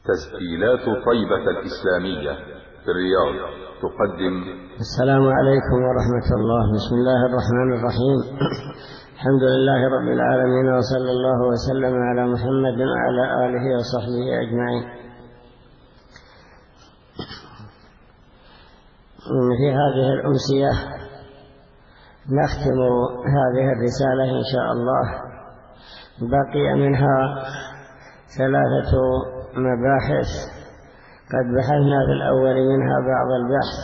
تسجيلات طيبة الإسلامية في الرياض تقدم. السلام عليكم ورحمة الله. بسم الله الرحمن الرحيم. الحمد لله رب العالمين، وصلى الله وسلم على محمد وعلى آله وصحبه أجمعين. في هذه الأمسية نختم هذه الرسالة إن شاء الله. بقي منها 3 مباحث قد بحثنا في الأول منها بعض البحث.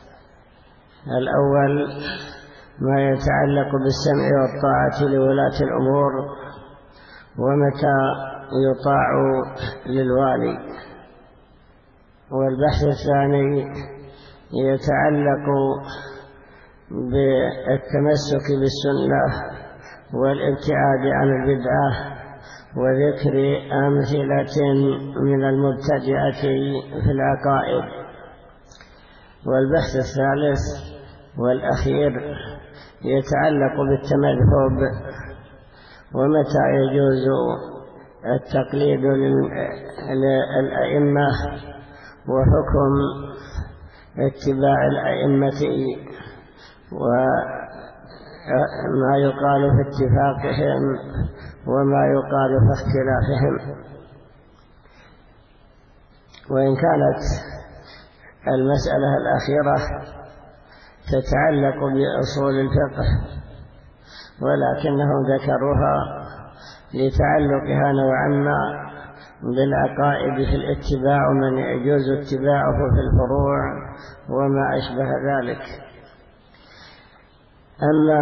الأول ما يتعلق بالسمع والطاعة لولاة الأمور، ومتى يطاع للوالي. والبحث الثاني يتعلق بالتمسك بالسنة والابتعاد عن البدعة، وذكر أمثلة من المبتدعة في العقائد. والبحث الثالث والأخير يتعلق بالتمذهب، ومتى يجوز التقليد للأئمة، وحكم اتباع الأئمة، وما يقال في اتفاقهم وما يقال في اختلافهم. وإن كانت المسألة الأخيرة تتعلق بأصول الفقه، ولكنهم ذكروها لتعلقها نوعا ما بالعقائد في الاتباع، ومن يجوز اتباعه في الفروع وما أشبه ذلك. أما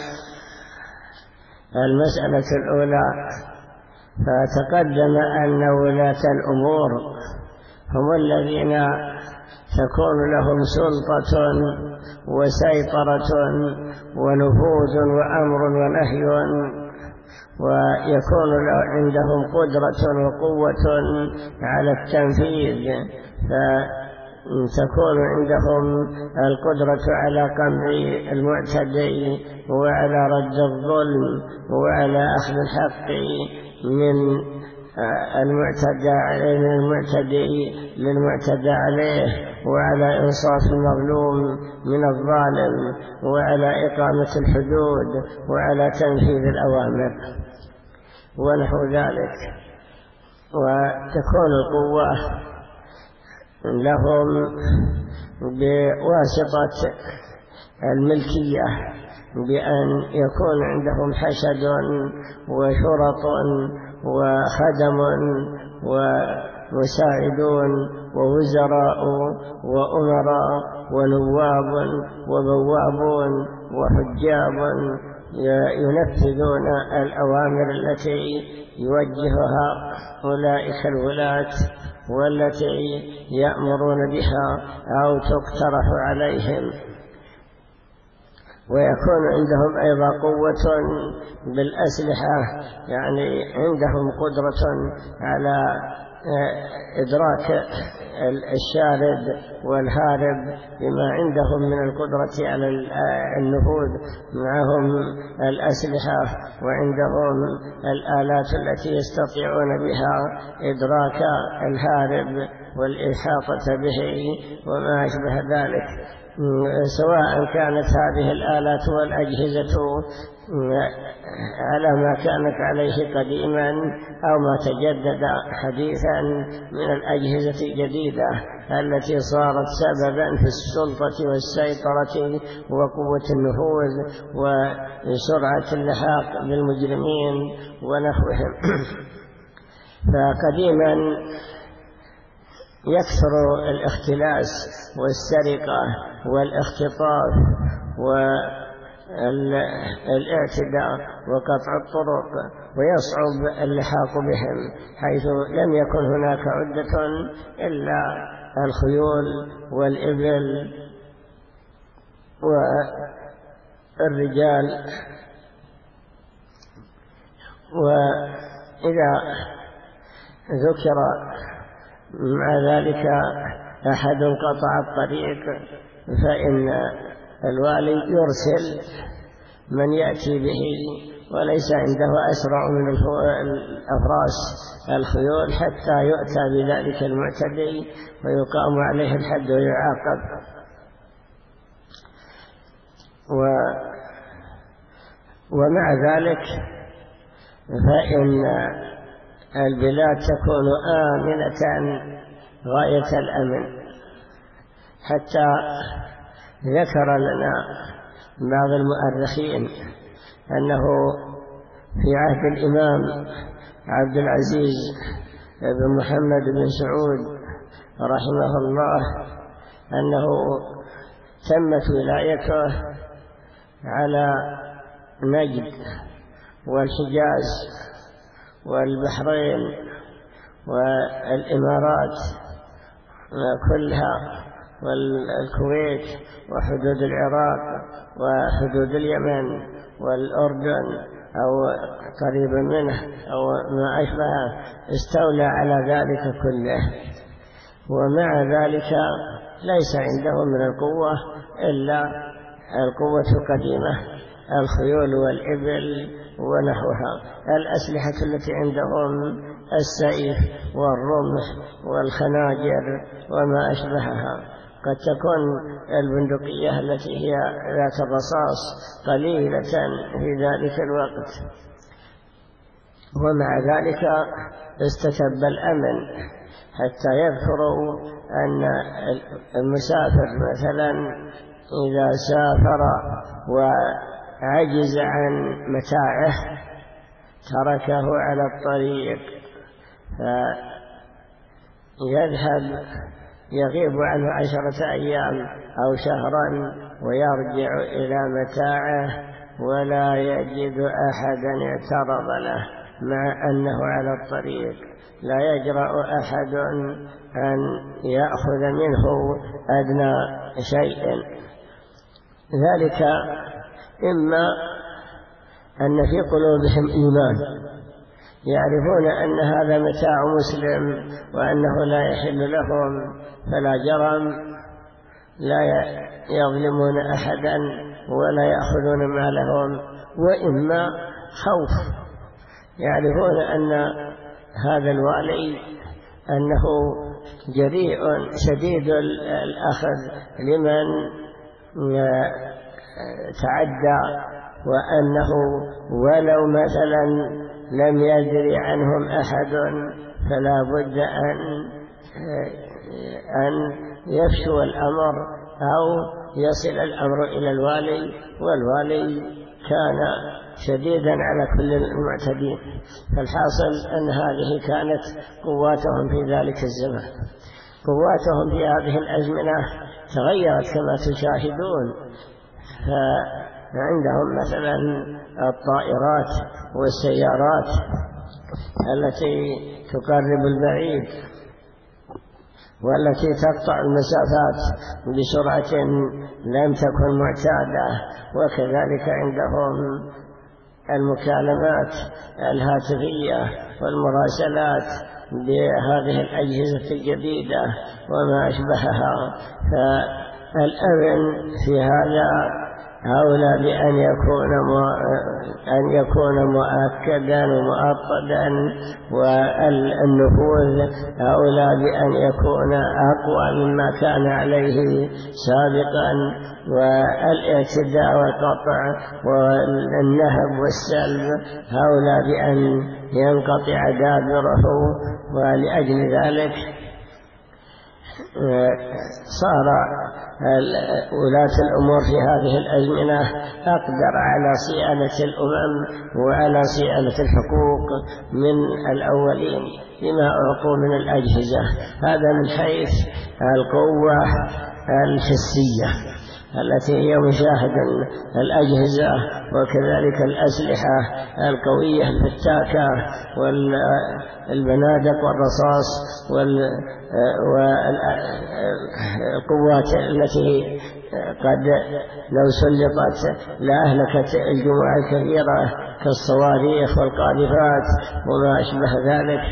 المسألة الأولى فتقدم أن ولاة الأمور هم الذين تكون لهم سلطة وسيطرة ونفوذ وأمر ونهي، ويكون عندهم قدرة وقوة على التنفيذ، فتكون عندهم القدرة على قمع المعتدي وعلى رد الظلم وعلى أخذ الحق من المعتدي للمعتدى عليه، وعلى إنصاف المظلوم من الظالم، وعلى إقامة الحدود، وعلى تنفيذ الأوامر ونحو ذلك. وتكون القوة لهم بواسطة الملكية، بأن يكون عندهم حشد وشرط وخدم ومساعدون ووزراء وأمراء ونواب وبوابون وحجاب ينفذون الأوامر التي يوجهها أولئك الولاة والتي يأمرون بها أو تقترح عليهم. ويكون عندهم أيضا قوة بالأسلحة، يعني عندهم قدرة على إدراك الشارد والهارب بما عندهم من القدرة على النفوذ. معهم الأسلحة وعندهم الآلات التي يستطيعون بها إدراك الهارب والإحاطة به وما أشبه ذلك، سواء كانت هذه الآلات والأجهزة على ما كانت عليه قديما أو ما تجدد حديثا من الأجهزة الجديدة التي صارت سببا في السلطة والسيطرة وقوة النفوذ وسرعة اللحاق بالمجرمين ونحوهم. فقديما يكثر الاختلاس والسرقة والاختطاف والاعتداء وقطع الطرق، ويصعب اللحاق بهم، حيث لم يكن هناك عدة إلا الخيول والإبل والرجال. وإذا ذكر مع ذلك أحد قطع الطريق، فإن الوالي يرسل من يأتي به وليس عنده أسرع من الأفراس الخيول حتى يؤتى بذلك المعتدي ويقام عليه الحد ويعاقب. ومع ذلك فإن البلاد تكون آمنة غاية الأمن، حتى ذكر لنا بعض المؤرخين أنه في عهد الإمام عبد العزيز بن محمد بن سعود رحمه الله أنه تمت ولايته على نجد والحجاز والبحرين والإمارات كلها والكويت وحدود العراق وحدود اليمن والأردن أو قريبا منه أو ما أشبه، استولى على ذلك كله. ومع ذلك ليس عنده من القوة إلا القوة القديمة، الخيول والإبل ونحوها. الأسلحة التي عندهم السيف والرمح والخناجر وما أشبهها. قد تكون البندقية التي هي ذات الرصاص قليلة في ذلك الوقت. ومع ذلك استتب الأمن، حتى يذكروا أن المسافر مثلا إذا سافر وعجز عن متاعه تركه على الطريق فيذهب يغيب عنه 10 أيام أو شهرا ويرجع إلى متاعه ولا يجد أحدا اعترض له، مع أنه على الطريق. لا يجرأ أحد أن يأخذ منه أدنى شيء. ذلك إما أن في قلوبهم إيمان، يعرفون أن هذا متاع مسلم وأنه لا يحل لهم، فلا جرم، لا يظلمون أحدا ولا يأخذون مالهم. وإما خوف، يعرفون أن هذا الوالي أنه جريء شديد الأخذ لمن تعدى، وأنه ولو مثلا لم يدري عنهم أحد فلا بد أن يفشو الأمر أو يصل الأمر إلى الوالي، والوالي كان شديدا على كل المعتدين. فالحاصل أن هذه كانت قواتهم في ذلك الزمان. قواتهم في هذه الأزمنة تغيرت كما تشاهدون، فعندهم مثلا الطائرات والسيارات التي تقرب البعيد والتي تقطع المسافات بسرعة لم تكن معتادة. وكذلك عندهم المكالمات الهاتفية والمراسلات بهذه الأجهزة الجديدة وما أشبهها. فالأمن في هذا أولى بأن يكون مؤكدا ومؤطدا، والنفوذ أولى بأن يكون أقوى مما كان عليه سابقا، والاعتداء والقطع والنهب والسلب أولى بأن ينقطع دابره. ولأجل ذلك صار ولاة الأمور في هذه الأزمنة أقدر على صيانة الأمم وعلى صيانة الحقوق من الأولين بما أعطوا من الأجهزة. هذا من حيث القوة الحسية التي هي مشاهدة الأجهزة، وكذلك الأسلحة القوية الفتاكة والبنادق والرصاص والقوات التي قد لو سلطت لأهلكت الجموع الكبيرة كالصواريخ والقاذفات وما أشبه ذلك.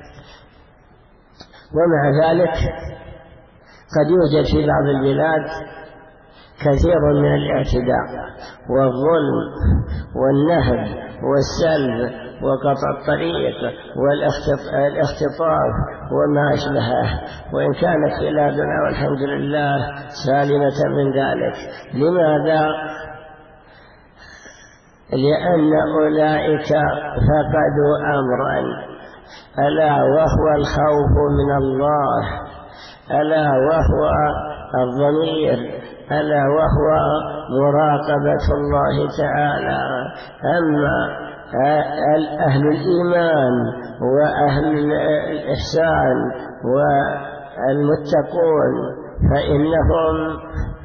ومع ذلك قد يوجد في بعض البلاد كثير من الاعتداء والظلم والنهب والسلب وقطع الطريق والاختطاف وما أشبهه، وإن كانت بلادنا والحمد لله سالمة من ذلك. لماذا؟ لأن أولئك فقدوا أمرا، ألا وهو الخوف من الله، ألا وهو الضمير، ألا وهو مراقبة الله تعالى. أما أهل الإيمان وأهل الإحسان والمتقون فإنهم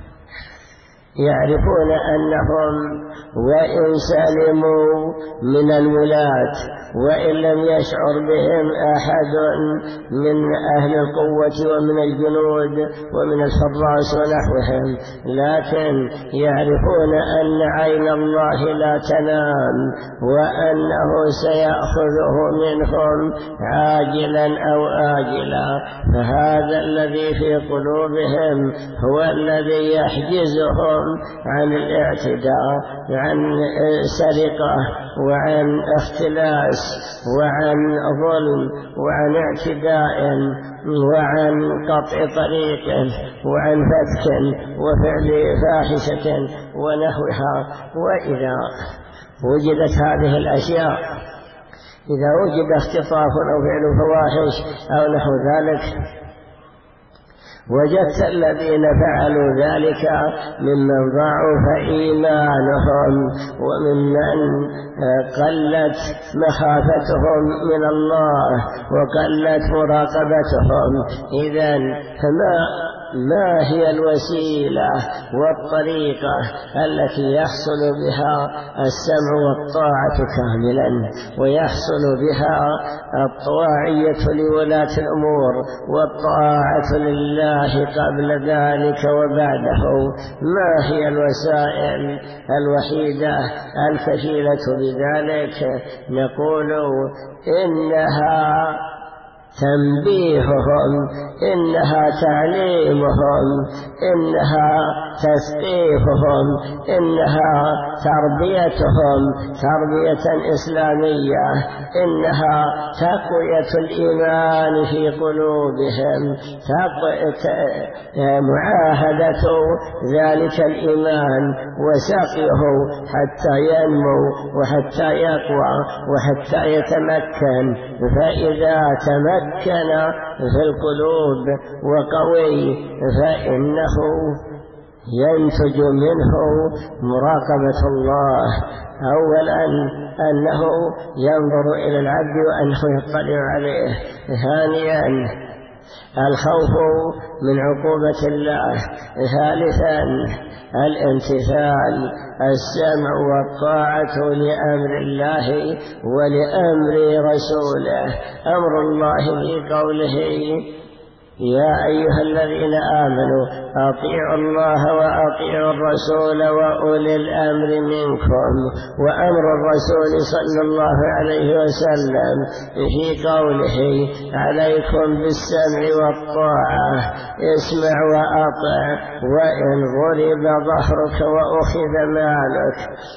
يعرفون أنهم وإن سلموا من الولاة وإن لم يشعر بهم أحد من أهل القوة ومن الجنود ومن الحراس ونحوهم، لكن يعرفون أن عين الله لا تنام وأنه سيأخذه منهم عاجلا أو آجلا. فهذا الذي في قلوبهم هو الذي يحجزهم عن الاعتداء، عن سرقة وعن اختلاس وعن ظلم وعن اعتداء وعن قطع طريق وعن فتك وفعل فاحشة ونحوها. وإذا وجدت هذه الأشياء، إذا وجد اختطاف أو فعل فواحش أو نحو ذلك، وجدت الذين فعلوا ذلك ممن ضعف إيمانهم وممن قلت مخافتهم من الله وقلت مراقبتهم. إذن ما هي الوسيلة والطريقة التي يحصل بها السمع والطاعة كاملا، ويحصل بها الطواعية لولاة الأمور والطاعة لله قبل ذلك وبعده؟ ما هي الوسائل الوحيدة الكفيلة بذلك؟ نقول إنها تنبيههم، إنها تعليمهم، إنها تثقيفهم، إنها تربيتهم تربية إسلامية، إنها تقوية الإيمان في قلوبهم، معاهدة ذلك الإيمان وسقيه حتى ينمو وحتى يقوى وحتى يتمكن. فإذا تمكن في القلوب وقوي فإنه ينتج منه مراقبة الله. أولا أنه ينظر إلى العبد وأنه يطلع عليه. ثانيا الخوف من عقوبة الله. ثالثا الامتثال، السمع والطاعة لأمر الله ولأمر رسوله. أمر الله في قوله يا أيها الذين آمنوا أطيعوا الله وأطيعوا الرسول وأولي الأمر منكم. وأمر الرسول صلى الله عليه وسلم في قوله عليكم بالسمع والطاعة، اسمع وأطع وإن ضرب ظهرك وأخذ مالك.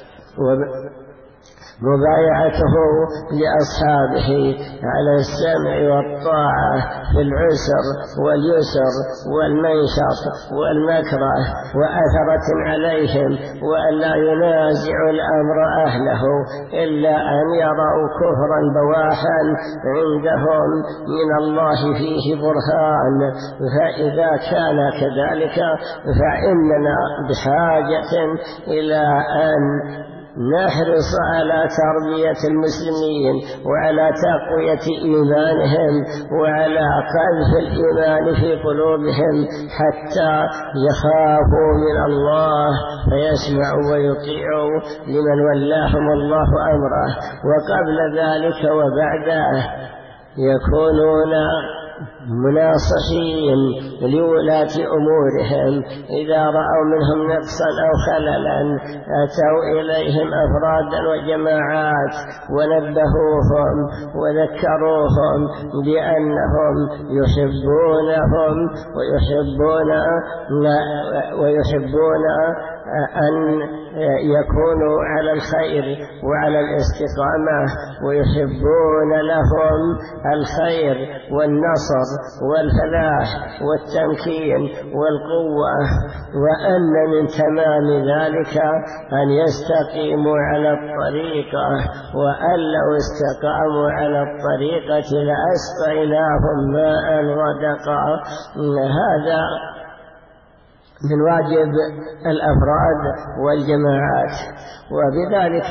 مبايعته لأصحابه على السمع والطاعة في العسر واليسر والمنشط والمكره وأثرة عليهم، وأن لا ينازع الأمر أهله إلا أن يروا كفرا بواحا عندهم من الله فيه برهان. فإذا كان كذلك فإننا بحاجة إلى أن نحرص على تربية المسلمين وعلى تقوية إيمانهم وعلى قذف الإيمان في قلوبهم حتى يخافوا من الله فيسمعوا ويطيعوا لمن ولاهم الله أمره. وقبل ذلك وبعده يكونون مناصحين لولاة أمورهم. إذا رأوا منهم نقصا أو خللا أتوا إليهم أفرادا وجماعات ونبهوهم وذكروهم بأنهم يحبونهم ويحبون أن يكونوا على الخير وعلى الاستقامة، ويحبون لهم الخير والنصر والفلاح والتمكين والقوة، وأن من تمام ذلك أن يستقيموا على الطريقة، وأن لو استقاموا على الطريقة لأسقيناهم ماء غدقا. هذا من واجب الأفراد والجماعات، وبذلك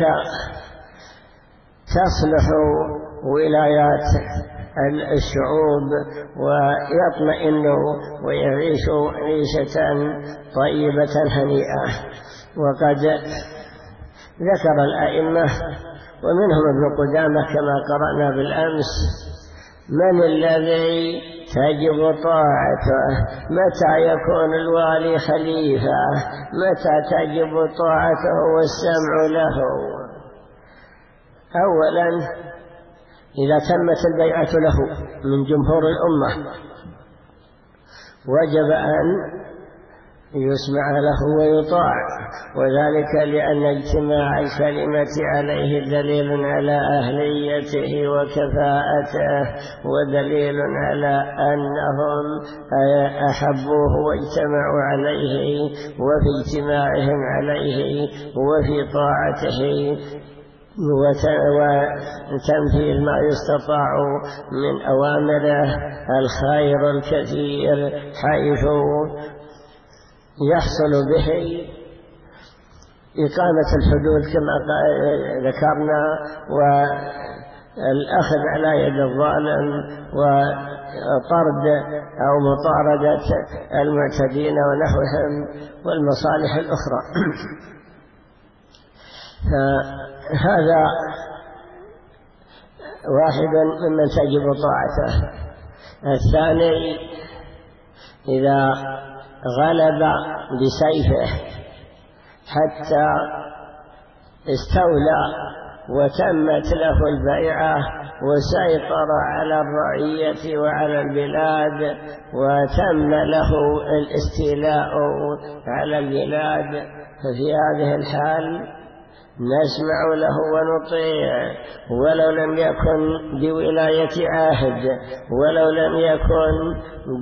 تصلح ولايات الشعوب ويطمئنوا ويعيشوا عيشة طيبة هنيئة. وقد ذكر الأئمة ومنهم ابن قدامة كما قرأنا بالأمس من الذي تجب طاعته، متى يكون الوالي خليفة، متى تجب طاعته والسمع له. أولا إذا تمت البيعة له من جمهور الأمة وجب أن يسمع له ويطاع، وذلك لأن اجتماع الكلمة عليه دليل على أهليته وكفاءته، ودليل على أنهم أحبوه واجتمعوا عليه، وفي اجتماعهم عليه وفي طاعته وتنفيذ ما يستطاع من أوامره الخير الكثير، حيث يحصل به إقامة الحدود كما ذكرنا، والأخذ على يد الظالم، وطرد أو مطاردة المعتدين ونحوهم، والمصالح الأخرى. فهذا واحد ممن تجب طاعته. الثاني إذا غلب بسيفه حتى استولى وتمت له البيعة وسيطر على الرعية وعلى البلاد وتم له الاستيلاء على البلاد، ففي هذه الحال نسمع له ونطيع، ولو لم يكن بولاية عهد، ولو لم يكن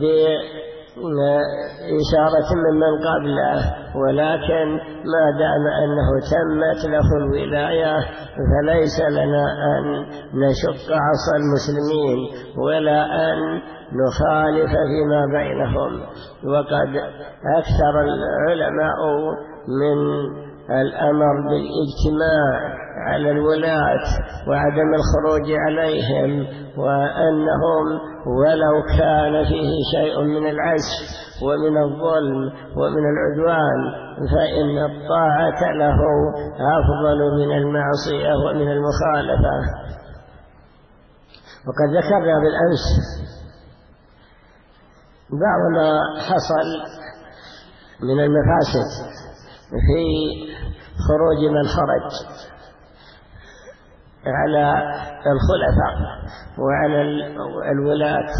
بإشارة ممن قبله، ولكن ما دام أنه تمت له الولاية فليس لنا أن نشق عصا المسلمين ولا أن نخالف فيما بينهم. وقد أكثر العلماء من الأمر بالاجتماع على الولاة وعدم الخروج عليهم، وأنهم ولو كان فيه شيء من العسف ومن الظلم ومن العدوان فإن الطاعة له أفضل من المعصية ومن المخالفة. وقد ذكرنا بالأمس بعض ما حصل من المفاسد في خروج من خرج على الخلفاء وعلى الولاة،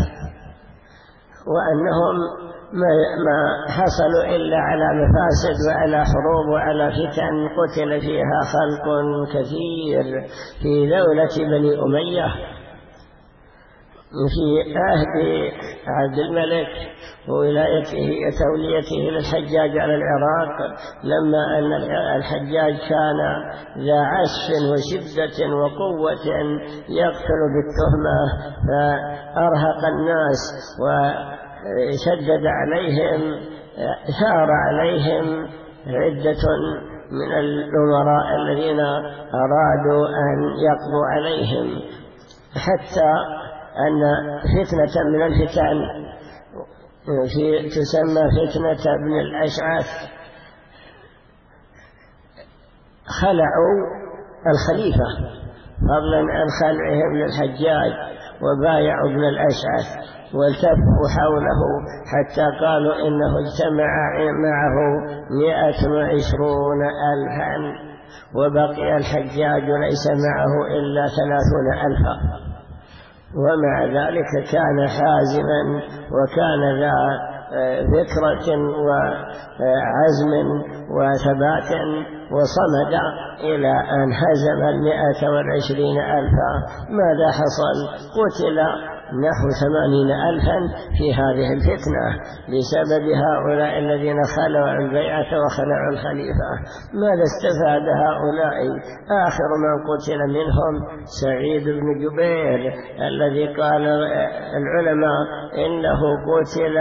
وأنهم ما حصلوا إلا على مفاسد وعلى حروب وعلى فتن قتل فيها خلق كثير في دولة بني أمية في عهد عبد الملك وولايته وتوليته للحجاج على العراق، لما أن الحجاج كان ذا عسف وشدة وقوة يقتل بالتهمة، فأرهق الناس وشدد عليهم، ثار عليهم عدة من الأمراء الذين أرادوا أن يقضوا عليهم، حتى أن فتنة من الفتن تسمى فتنة ابن الأشعث خلعوا الخليفة فضلا عن خلعهم للحجاج، وبايعوا ابن الأشعث والتفوا حوله حتى قالوا إنه اجتمع معه 120,000، وبقي الحجاج ليس معه إلا 30,000. ومع ذلك كان حازما وكان ذا وفكرة وعزم وثبات وصمد إلى أن هزم 120,000. ماذا حصل؟ قتل نحو 80,000 في هذه الفتنة بسبب هؤلاء الذين خلعوا البيعة وخلعوا الخليفة. ماذا استفاد هؤلاء؟ آخر من قتل منهم سعيد بن جبير الذي قال العلماء إنه قتل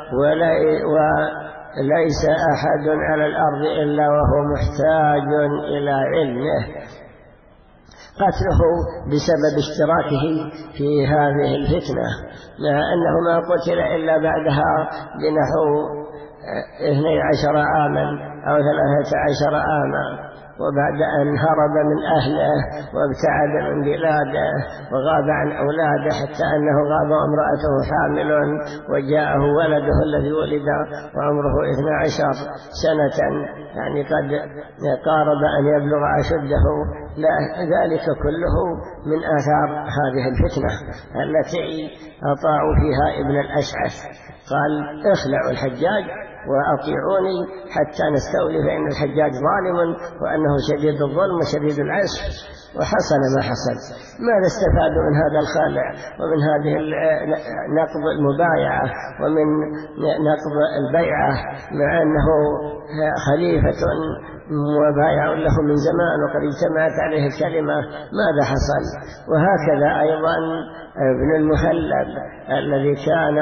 وليس أحد على الأرض إلا وهو محتاج إلى علمه. قتله بسبب اشتراكه في هذه الفتنة، مع أنه ما قتل إلا بعدها بنحو 12 عاما أو 13 عاما، وبعد أن هرب من أهله وابتعد من بلاده وغاب عن أولاده، حتى أنه غاب وامرأته حامل وجاءه ولده الذي ولد وعمره 12 سنة، يعني قد قارب أن يبلغ أشده. ذلك كله من آثار هذه الفتنة التي أطاعوا فيها ابن الأشعث. قال اخلعوا الحجاج وأطيعوني حتى نستولي، فإن الحجاج ظالم وأنه شديد الظلم وشديد العسف. وحصل ما حصل. ماذا استفادوا من هذا الخالع ومن هذه نقض المبايعة ومن نقض البيعة، مع أنه خليفة وبايع له من زمان وقد اجتمعت عليه الكلمة؟ ماذا حصل؟ وهكذا أيضا ابن المهلب الذي كان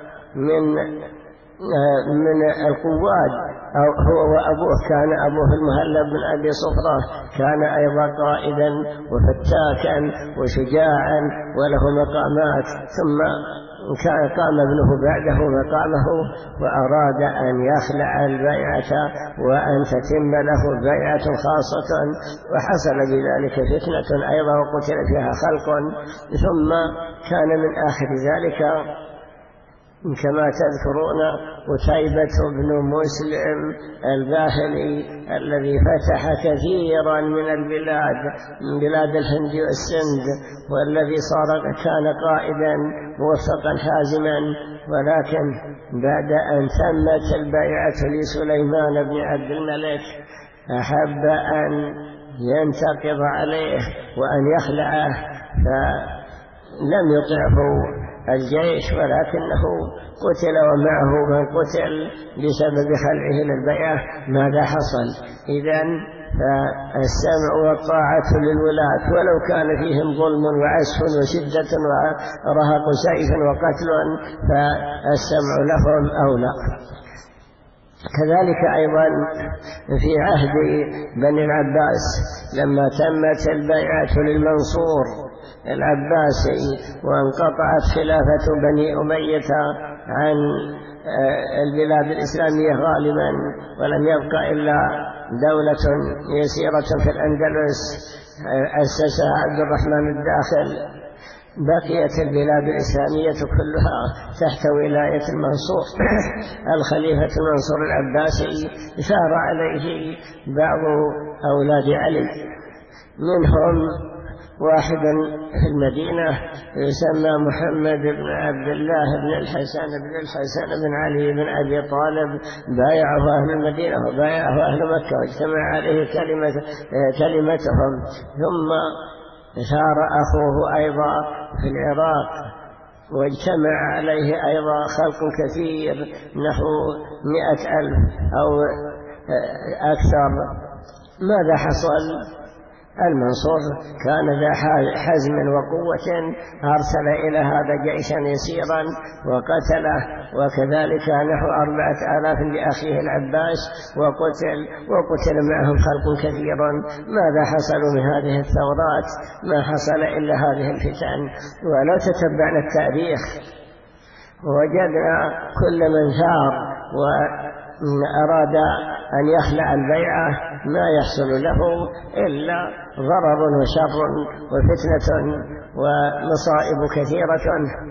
من القواد، هو وأبوه، كان أبوه المهلب بن أبي صفرة، كان أيضا قائدا وفتاكا وشجاعا وله مقامات، ثم قام ابنه بعده مقامه وأراد أن يخلع البيعة وأن تتم له بيعة خاصة، وحصل بذلك فتنة أيضا وقتل فيها خلق. ثم كان من آخر ذلك كما تذكرون قتيبة بن مسلم الباهلي الذي فتح كثيرا من البلاد، من بلاد الهند والسند، والذي كان قائدا موفقا حازما، ولكن بعد أن تمت البيعة لسليمان بن عبد الملك أحب أن ينتقض عليه وأن يخلعه، فلم يطعه الجيش ولكنه قتل ومعه من قتل بسبب خلعه للبيعة. ماذا حصل؟ إذن فالسمع والطاعة للولاة ولو كان فيهم ظلم وعسف وشدة ورهق سيف وقتل، فالسمع لهم أولى. كذلك أيضا في عهد بني العباس لما تمت البيعة للمنصور العباسي وانقطعت خلافة بني أمية عن البلاد الإسلامية غالبا، ولم يبقى إلا دولة يسيرة في الأندلس أسسها عبد الرحمن الداخل، بقيت البلاد الإسلامية كلها تحت ولاية المنصور الخليفة المنصور العباسي. ثار عليه بعض أولاد علي، منهم واحد في المدينة يسمى محمد بن عبد الله بن الحسن بن علي بن أبي طالب، بايعه أهل المدينة وبايعه أهل مكة واجتمع عليه كلمتهم. ثم ثار أخوه أيضا في العراق واجتمع عليه أيضا خلق كثير نحو 100,000 أو أكثر. ماذا حصل؟ المنصور كان ذا حزم وقوة، أرسل إلى هذا جيشا يسيرا وقتله، وكذلك نحو 4,000 لأخيه العباس وقتل معهم خلق كثير. ماذا حصل من هذه الثورات؟ ما حصل إلا هذه الفتن. ولو تتبعنا التاريخ وجدنا كل من ثار وأراد أن يخلع البيعة ما يحصل له إلا ضرر وشر وفتنة ومصائب كثيرة.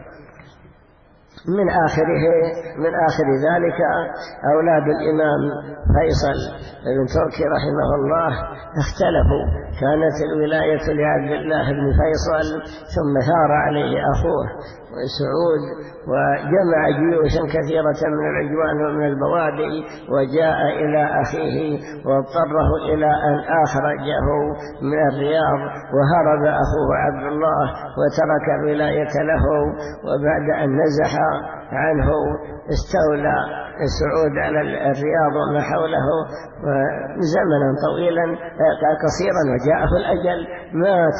من آخر ذلك أولاد الإمام فيصل بن تركي رحمه الله اختلفوا كانت الولاية لعبد الله بن فيصل، ثم ثار عليه أخوه سعود وجمع جيوشا كثيرة من العجوان ومن البوادي وجاء إلى أخيه واضطره إلى أن أخرجه من الرياض، وهرب أخوه عبد الله وترك الولاية له. وبعد أن نزح عنه استولى سعود على الرياض وما حوله زمنا طويلا قصيرا، وجاءه الأجل مات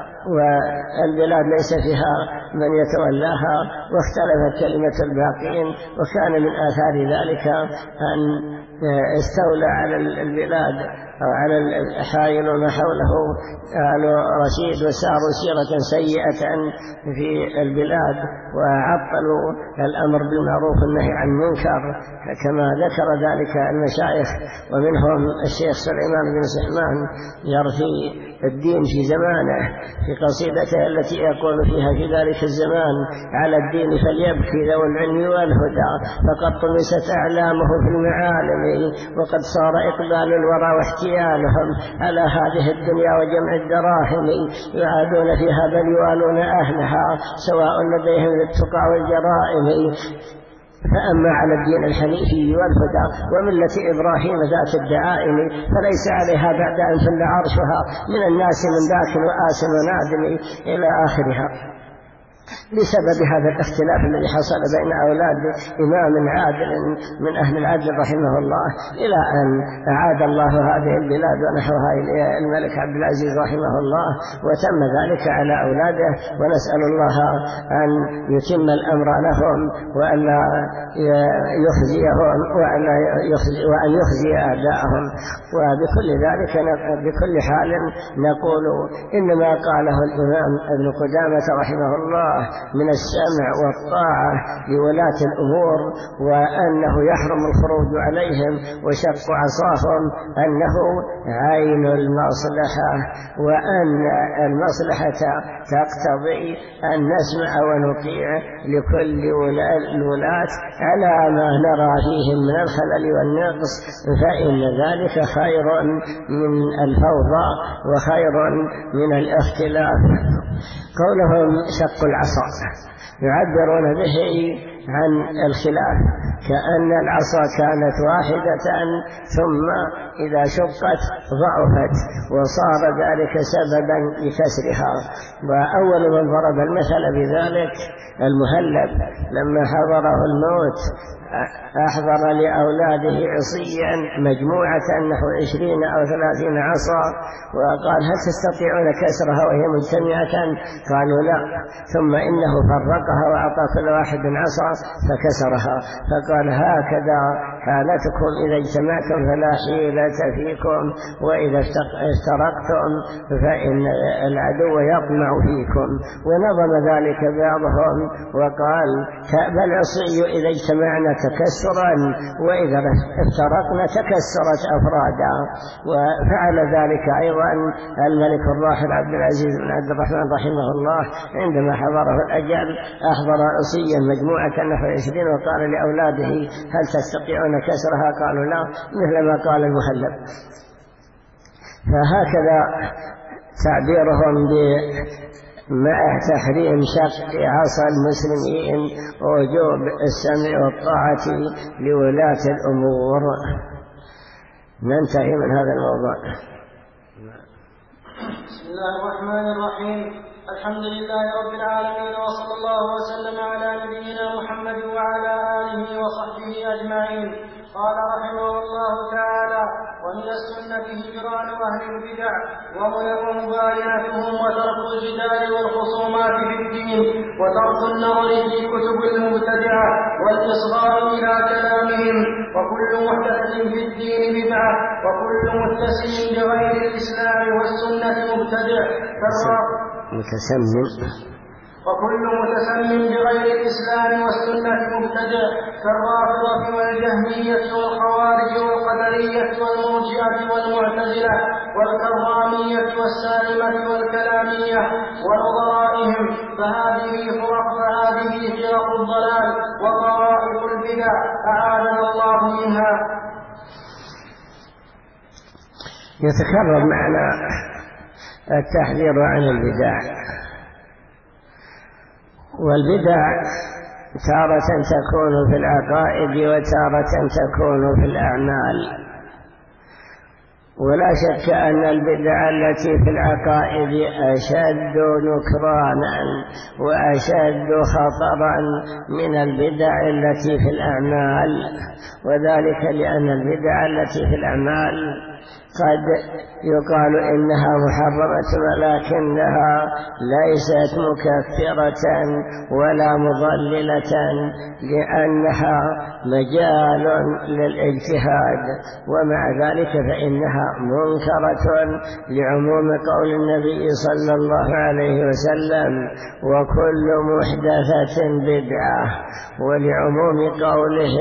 والبلاد ليس فيها من يتولاها، واختلفت كلمة الباقين. وكان من آثار ذلك أن استولى على البلاد أو على الحائل وما حوله آل رشيد، وساروا سيرة سيئة في البلاد وعطلوا الأمر بالمعروف والنهي عن المنكر كما ذكر ذلك المشايخ، ومنهم الشيخ سليمان بن سلمان يرثي الدين في زمانه في قصيدته التي يقول فيها في ذلك الزمان: على الدين فليبكي ذو العلم والهدى، فقد طمست أعلامه في المعالم، وقد صار إقبال الورى واحتيالهم على هذه الدنيا وجمع الدراهم، يعادون فيها بل يوالون أهلها، سواء لديهم للتقى والجرائم. فأما على الدين الحنيفي والهدى وملة إبراهيم ذات الدعائم، فليس عليها بعد أن فل عرشها من الناس من ذاك وآس ونادم إلى آخرها. بسبب هذا الاختلاف الذي حصل بين أولاد إمام عادل من أهل العدل رحمه الله، إلى أن أعاد الله هذه البلاد ونحوها إلى الملك عبد العزيز رحمه الله، وتم ذلك على أولاده. ونسأل الله أن يتم الأمر لهم وألا يخزيهم وأن يخزي أعداءهم. وبكل ذلك بكل حال نقول إنما قاله الإمام ابن قدامة رحمه الله من السمع والطاعة لولاة الأمور، وأنه يحرم الخروج عليهم وشق عصاهم، أنه عين المصلحة، وأن المصلحة تقتضي أن نسمع ونطيع لكل الولاة على ما نرى فيهم من الخلل والنقص، فإن ذلك خير من الفوضى وخير من الاختلاف. قولهم شق العصا يعبرون به عن الخلاف، كأن العصا كانت واحدة ثم إذا شقت ضعفت وصار ذلك سببا لكسرها. وأول من ضرب المثل بذلك المهلب لما حضره الموت أحضر لأولاده عصيا مجموعة نحو 20 أو 30 عصا، وقال: هل تستطيعون كسرها وهي مجتمعة؟ قالوا: لا. ثم إنه فرقها وأعطى كل واحد عصا فكسرها، فقال: هكذا حالتكم إذا اجتمعتم فلا حيلة فيكم، وإذا افترقتم فإن العدو يطمع فيكم. ونظم ذلك بعضهم وقال: فالعصي إذا اجتمعنا تكسرا، وإذا افترقنا تكسرت أفرادا. وفعل ذلك أيضا الملك الراحل عبد العزيز بن عبد الرحمن رحمه الله عندما حضره الأجل، أحضر عصيا مجموعة نحو 20 وقال لأولاده: هل تستطيعون كسرها؟ قالوا: لا، مثل ما قال المهلب. فهكذا تعبيرهم مع تحريم شق عصا المسلمين ووجوب السمع والطاعة لولاة الأمور. ننتهي من هذا الموضوع. بسم الله الرحمن الرحيم. الحمد لله رب العالمين، وصلى الله وسلم على نبينا محمد وعلى آله وصحبه أجمعين. قال رحمه الله تعالى: ومن السنة هجران أهل البدع ومباينتهم وترك الجدال والخصومات في الدين وترك النظر في كتب المبتدعة والإصغاء إلى كلامهم، وكل محدثة في الدين بدعة، وكل متسم بغير الإسلام والسنة مبتدع وكل متسم بغير الإسلام والسنة مبتدع، كالرافضة والجهمية والخوارج والقدرية والمرجئة والمعتزلة والكرامية والسالمة والكلامية ونظرائهم. فهذه فرق الضلال وطرائق البدع، أعاذنا الله منها. يتكرر معنا التحذير عن البدع. والبدع تارة تكون في العقائد وتارة تكون في الأعمال، ولا شك أن البدع التي في العقائد أشد نكرانا وأشد خطرا من البدع التي في الأعمال، وذلك لأن البدع التي في الأعمال قد يقال إنها محرمة ولكنها ليست مكفرة ولا مضللة، لأنها مجال للاجتهاد، ومع ذلك فإنها منكرة لعموم قول النبي صلى الله عليه وسلم: وكل محدثة بدعة، ولعموم قوله: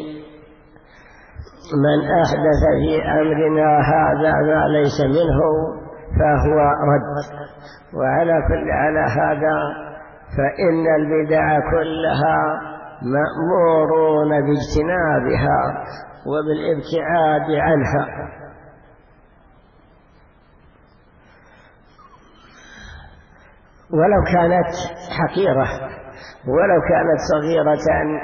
من أحدث في أمرنا هذا ما ليس منه فهو رد. على هذا فإن البدع كلها مأمورون باجتنابها وبالابتعاد عنها. ولو كانت حقيرة ولو كانت صغيرة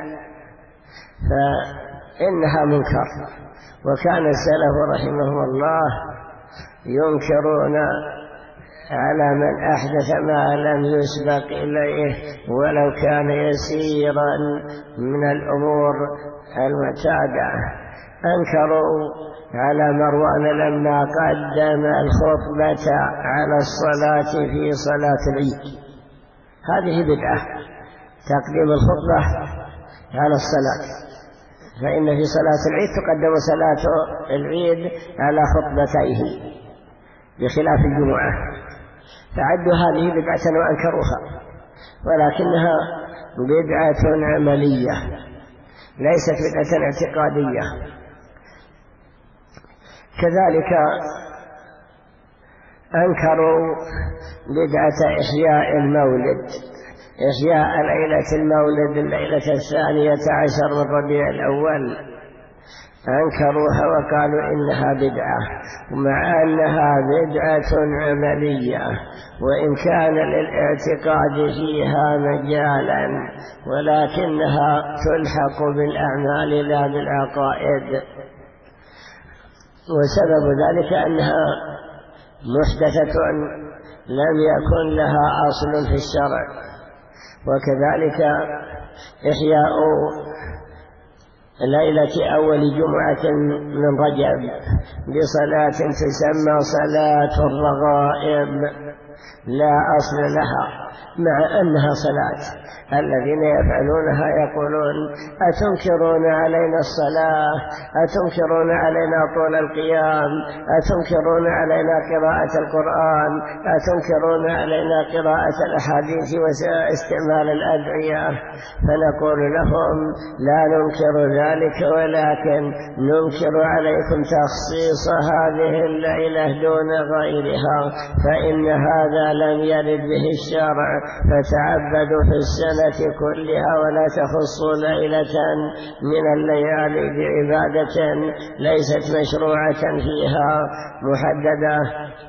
فإنها منكر. وكان السلف رحمهم الله ينكرون على من أحدث ما لم يسبق إليه ولو كان يسيرا من الأمور المعتادة. أنكروا على مروان لما قدم الخطبة على الصلاة في صلاة العيد، هذه بدعة، تقديم الخطبة على الصلاة، فإن في صلاة العيد تقدم صلاة العيد على خطبتيه بخلاف الجمعة، فعدوا هذه بدعة وأنكروها، ولكنها بدعة عملية ليست بدعة اعتقادية. كذلك أنكروا بدعة إحياء المولد، إحياء ليلة المولد الليلة 12 من ربيع الأول، أنكروها وقالوا إنها بدعة، ومع أنها بدعة عملية وإن كان للاعتقاد فيها مجالا، ولكنها تلحق بالأعمال لا بالعقائد. وسبب ذلك أنها محدثة لم يكن لها أصل في الشرع. وكذلك إحياء ليلة أول جمعة من رجب بصلاة تسمى صلاة الرغائب لا أصل لها، مع أنها صلاة. الذين يفعلونها يقولون: أتنكرون علينا الصلاة، أتنكرون علينا طول القيام، أتنكرون علينا قراءة القرآن، أتنكرون علينا قراءة الأحاديث واستعمال الأدعية. فنقول لهم: لا ننكر ذلك، ولكن ننكر عليكم تخصيص هذه الليلة دون غيرها، فإن هذا لم يرد به الشرع، فتعبدوا في السنة كلها ولا تخصوا ليلة من الليالي بعبادة ليست مشروعة فيها محددة.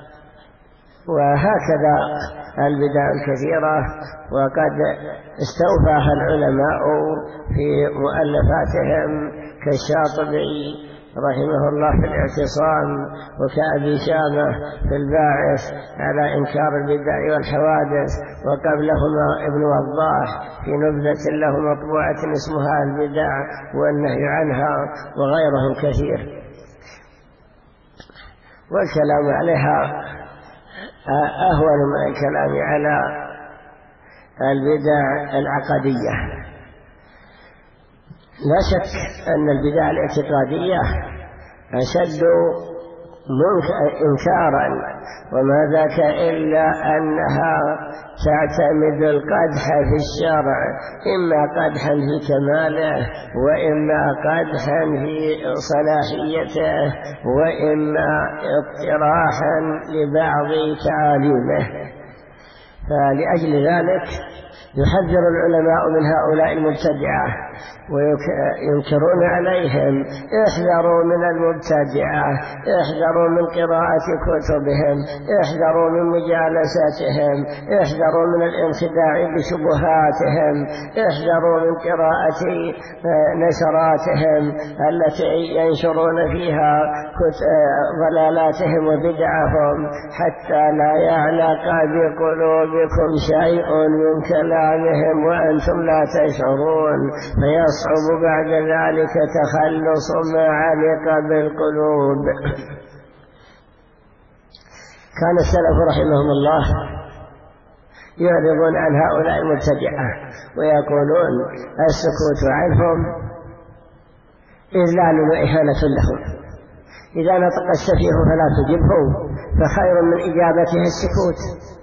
وهكذا البدع الكثيرة، وقد استوفاها العلماء في مؤلفاتهم كالشاطبي رحمه الله في الاعتصام، وكأبي شامة في الباعث على إنكار البدع والحوادث، وقبلهما ابن وضاح في نبذة له مطبوعة اسمها البدع والنهي عنها، وغيرهم كثير. والكلام عليها أهون من الكلام على البدع العقدية. لا شك أن البدع الاعتقادية أشد إنكارا، وما ذاك إلا أنها تعتمد القدح في الشرع، إما قدحا في كماله، وإما قدحا في صلاحيته، وإما اقتراحا لبعض تعاليمه. فلأجل ذلك يحذر العلماء من هؤلاء المبتدعة وينكرون عليهم: احذروا من المبتدعة، احذروا من قراءة كتبهم، احذروا من مجالستهم، احذروا من الانخداع بشبهاتهم، احذروا من قراءة نشراتهم التي ينشرون فيها ضلالاتهم وبدعهم، حتى لا يعلق بقلوبكم شيء من كلامهم وأنتم لا تشعرون، فيصعب بعد ذلك تخلص ما علق بالقلوب. كان السلف رحمهم الله يعرضون عن هؤلاء المبتدعة ويقولون: السكوت عنهم إذلال وإهانة لهم، إذا نطق السفيه فلا تجبه، فخير من إجابته السكوت،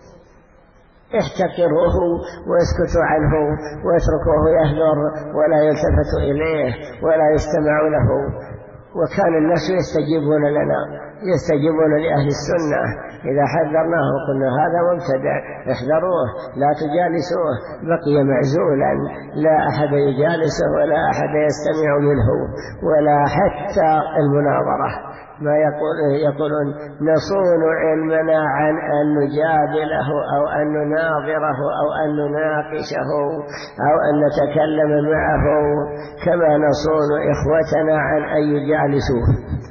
احتقروه واسكتوا عنه واتركوه يهذر ولا يلتفت إليه ولا يستمع له. وكان الناس يستجيبون لنا، يستجيبون لأهل السنة إذا حذرناه وقلنا هذا مبتدع احذروه لا تجالسوه، بقي معزولا، لا أحد يجالسه ولا أحد يستمع منه ولا حتى المناظرة. ما يقولون: نصون علمنا عن أن نجادله أو أن نناظره أو أن نناقشه أو أن نتكلم معه، كما نصون إخوتنا عن أن يجالسوه.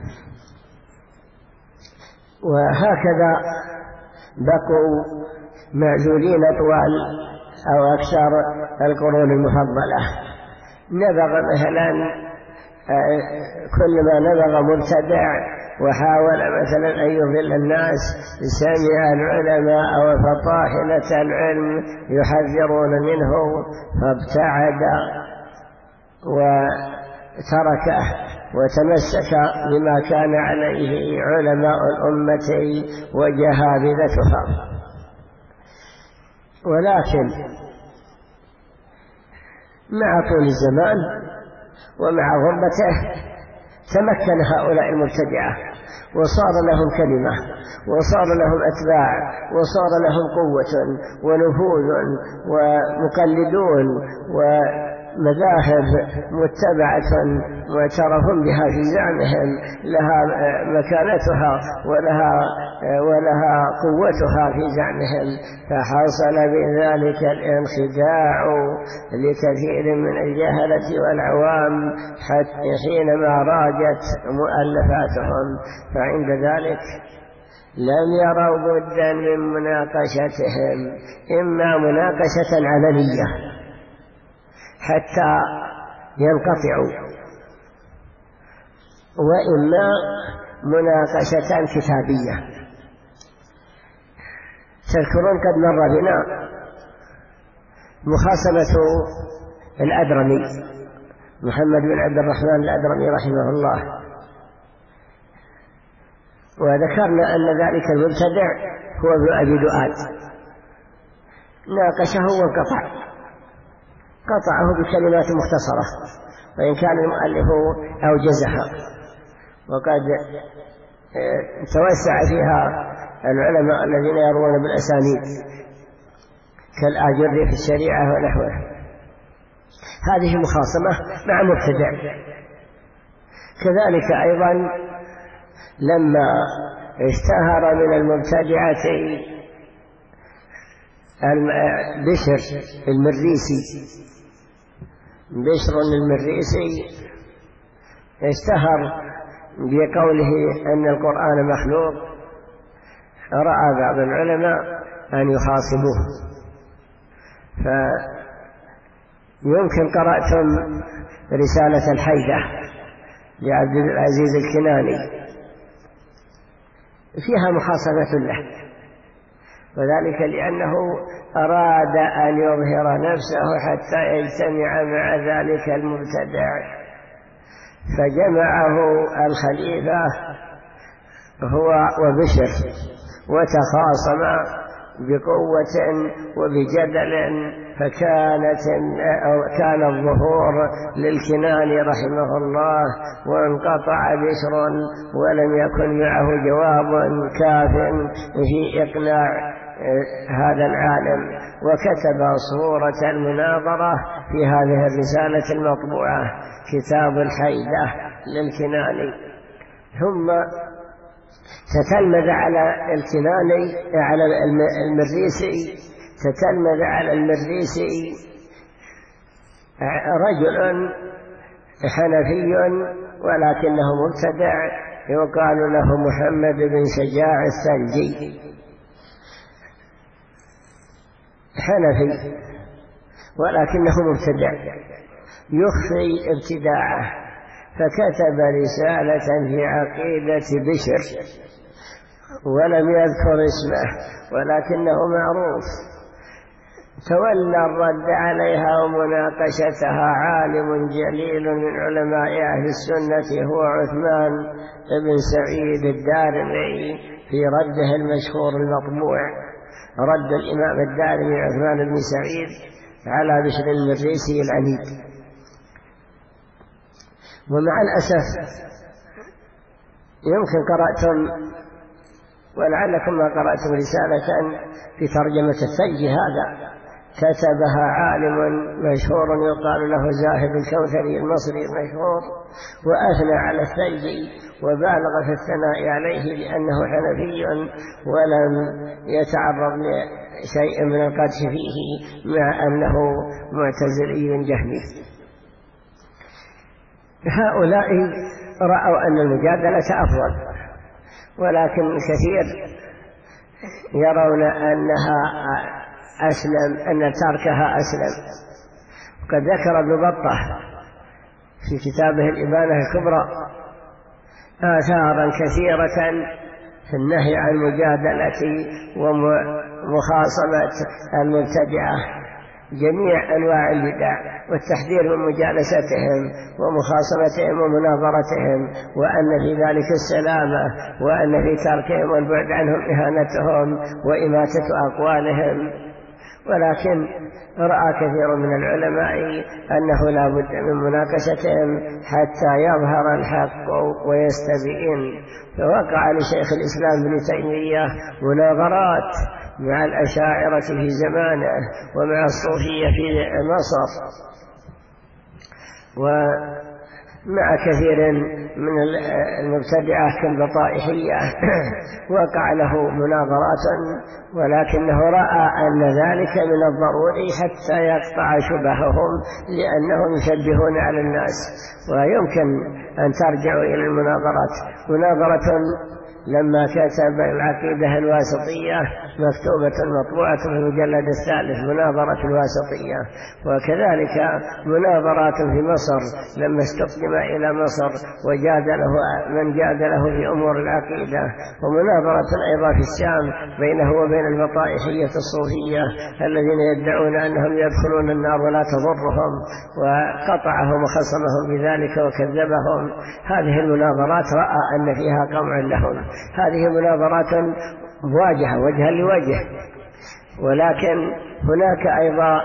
وهكذا بقوا معزولين طوال أو أكثر القرون المفضلة. نبغ مثلا كلما نبغ مبتدع وحاول مثلا أن يضل الناس، سمع العلماء وفطاحلة العلم يحذرون منه فابتعد وتركه وتمسك بما كان عليه علماء الأمة وجهابذتها. ولكن مع طول الزمان ومع غربته تمكن هؤلاء المبتدعة وصار لهم كلمة وصار لهم أتباع وصار لهم قوة ونفوذ ومقلدون ومذاهب متبعة معترف بها في زعمهم، لها مكانتها ولها قوتها في زعمهم. فحصل بذلك الانخداع لكثير من الجهلة والعوام حتى حينما راجت مؤلفاتهم، فعند ذلك لم يروا بدا من مناقشتهم، إما مناقشة علنية حتى ينقطعوا، وإما مناقشة كتابية. تذكرون قد مر بنا مخاصمة الأدرمي محمد بن عبد الرحمن الأدرمي رحمه الله، وذكرنا أن ذلك المبتدع هو ابن أبي دؤاد، ناقشه وانقطع، قطعه بكلمات مختصرة، وإن كان المؤلف أوجزها، وقد توسع فيها العلماء الذين يروون بالأسانيد كالآجري في الشريعة ونحوه. هذه مخاصمة مع مبتدع. كذلك أيضا لما اشتهر من المبتدعة بشر المريسي، بشر المريسي اشتهر بقوله أن القرآن مخلوق، رأى بعض العلماء أن يخاصموه. فيمكن قرأتم رسالة الحيدة لعبد العزيز الكناني، فيها مخاصمة له، وذلك لأنه أراد أن يظهر نفسه حتى يجتمع مع ذلك المبتدع، فجمعه الخليفة هو وبشر وتخاصما بقوة وبجدل، كان الظهور للكناني رحمه الله، وانقطع بشر ولم يكن معه جواب كاف في إقناع هذا العالم، وكتب صورة المناظرة في هذه الرسالة المطبوعة كتاب الحيدة للكناني. ثم تتلمذ على الكناني على المريسي، تتلمذ على المريسي رجل حنفي ولكنه مبتدع يقال له محمد بن شجاع الثلجي، حنفي ولكنه مبتدع يخفي ابتداعه، فكتب رسالة في عقيدة بشر ولم يذكر اسمه ولكنه معروف. تولى الرد عليها ومناقشتها عالم جليل من علماء أهل السنة هو عثمان بن سعيد الدارمي في رده المشهور المطبوع، رد الإمام الدارمي عثمان بن سعيد على بشر المريسي العنيد. ومع الأسف يمكن قرأتم ولعلكم ما قرأتم رسالة في ترجمة الثلجي، هذا كتبها عالم مشهور يقال له زاهد الكوثري المصري المشهور، وأثنى على الثلجي وبالغ في الثناء عليه لأنه حنفي ولم يتعرض لشيء من القدح فيه مع أنه معتزلي جهمي. هؤلاء رأوا أن المجادلة أفضل، ولكن الكثير يرون أنها أسلم، أن تركها أسلم. وقد ذكر ابن بطة في كتابه الإبانة الكبرى آثارا كثيرة في النهي عن مجادلة ومخاصمة المبتدعة جميع أنواع البدع، والتحذير من مجالستهم ومخاصمتهم ومناظرتهم، وأن في ذلك السلامة، وأن في تركهم والبعد عنهم إهانتهم وإماتة أقوالهم. ولكن رأى كثير من العلماء أنه لا بد من مناقشتهم حتى يظهر الحق ويستبين. فوقع لشيخ الإسلام ابن تيمية مناظرات مع الأشاعرة في زمانه ومع الصوفية في مصر ومع كثير من المبتدعة كالبطائحية، وقع له مناظرات، ولكنه رأى أن ذلك من الضروري حتى يقطع شبههم لأنهم يشبهون على الناس. ويمكن أن ترجعوا إلى المناظرات. مناظرة لما كتب العقيدة الواسطية مكتوبة مطبوعة في المجلد الثالث، مناظرة الواسطية. وكذلك مناظرات في مصر لما استقدم إلى مصر وجادله من جادله في أمور العقيدة، ومناظرة أيضا في الشام بينه وبين البطائحية الصوفية الذين يدعون أنهم يدخلون النار ولا تضرهم، وقطعهم وخصمهم بذلك وكذبهم. هذه المناظرات رأى أن فيها قمع لهم. هذه مناظرات مواجهة وجها لوجه، ولكن هناك أيضا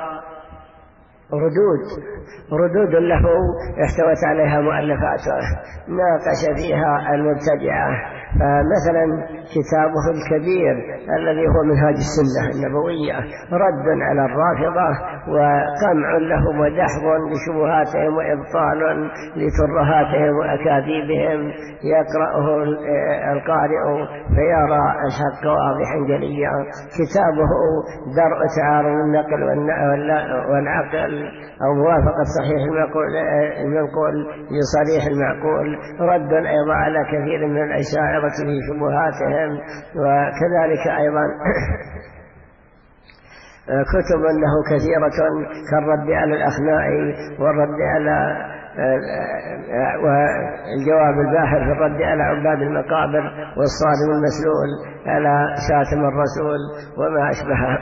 ردود له احتوت عليها مؤلفاته ناقش فيها المبتدعة. فمثلا كتابه الكبير الذي هو منهاج السنة النبوية رد على الرافضة وقمع لهم ودحض لشبهاتهم وإبطال لترهاتهم وأكاذيبهم، يقرأه القارئ فيرى الحق واضحا جليا. كتابه درء تعارض النقل والعقل أو موافقة صحيح المنقول لصريح المعقول، رد أيضا على كثير من الأشاعرة في شبهاتهم. وكذلك أيضا كتب له كثيرة كالرد على الأخنائي والرد على والجواب الباحث في الرد على عباد المقابر والصارم المسلول على شاتم الرسول وما أشبهه.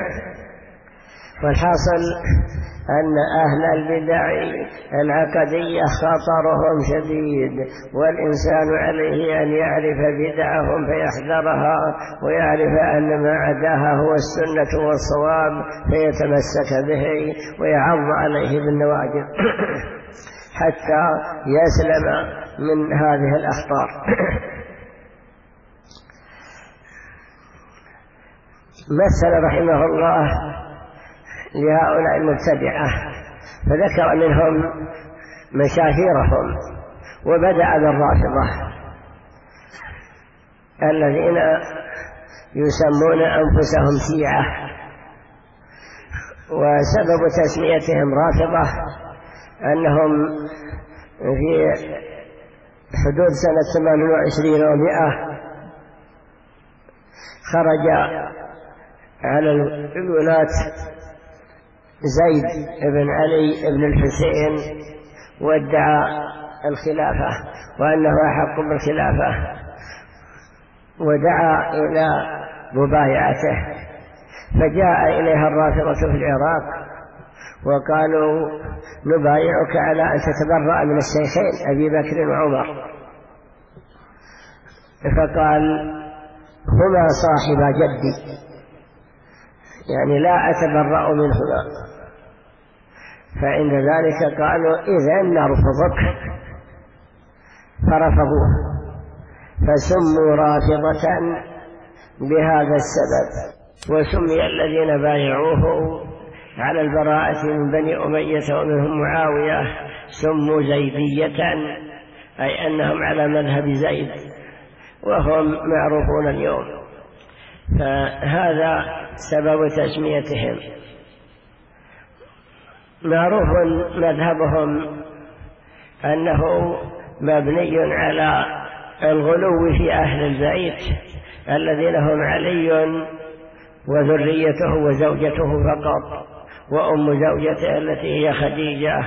والحاصل أن أهل البدع العقدية خطرهم شديد، والإنسان عليه أن يعرف بدعهم فيحذرها، ويعرف أن ما عداها هو السنة والصواب فيتمسك به ويعض عليه بالنواجذ حتى يسلم من هذه الأخطار. مثل رحمه الله لهؤلاء المبتدعة فذكر منهم مشاهيرهم، وبدأ بالرافضة الذين يسمون أنفسهم شيعة. وسبب تسميتهم رافضة أنهم في حدود سنة 28 و100 خرج على الولاة زيد بن علي بن الحسين وادعى الخلافة وأنه أحق بالخلافة، ودعا إلى مبايعته، فجاء إليها الرافضة في العراق وقالوا نبايعك على أن تتبرأ من الشيخين أبي بكر وعمر، فقال هما صاحبا جدي، يعني لا أتبرأ منهما. فعند ذلك قالوا إذن نرفضك، فرفضوه، فسموا رافضة بهذا السبب. وسمي الذين بايعوه على البراءة من بني أمية ومنهم معاوية سموا زيدية، أي أنهم على مذهب زيد، وهم معروفون اليوم. فهذا سبب تسميتهم. معروف مذهبهم أنه مبني على الغلو في أهل البيت الذين هم علي وذريته وزوجته فقط، وأم زوجته التي هي خديجة.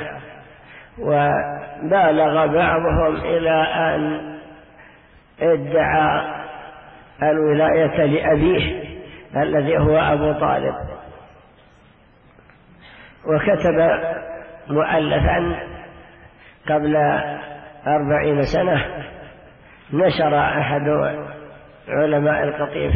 وبالغ بعضهم إلى أن ادعى الولاية لأبيه الذي هو أبو طالب، وكتب مؤلفا قبل 40 سنة نشر أحد علماء القطيف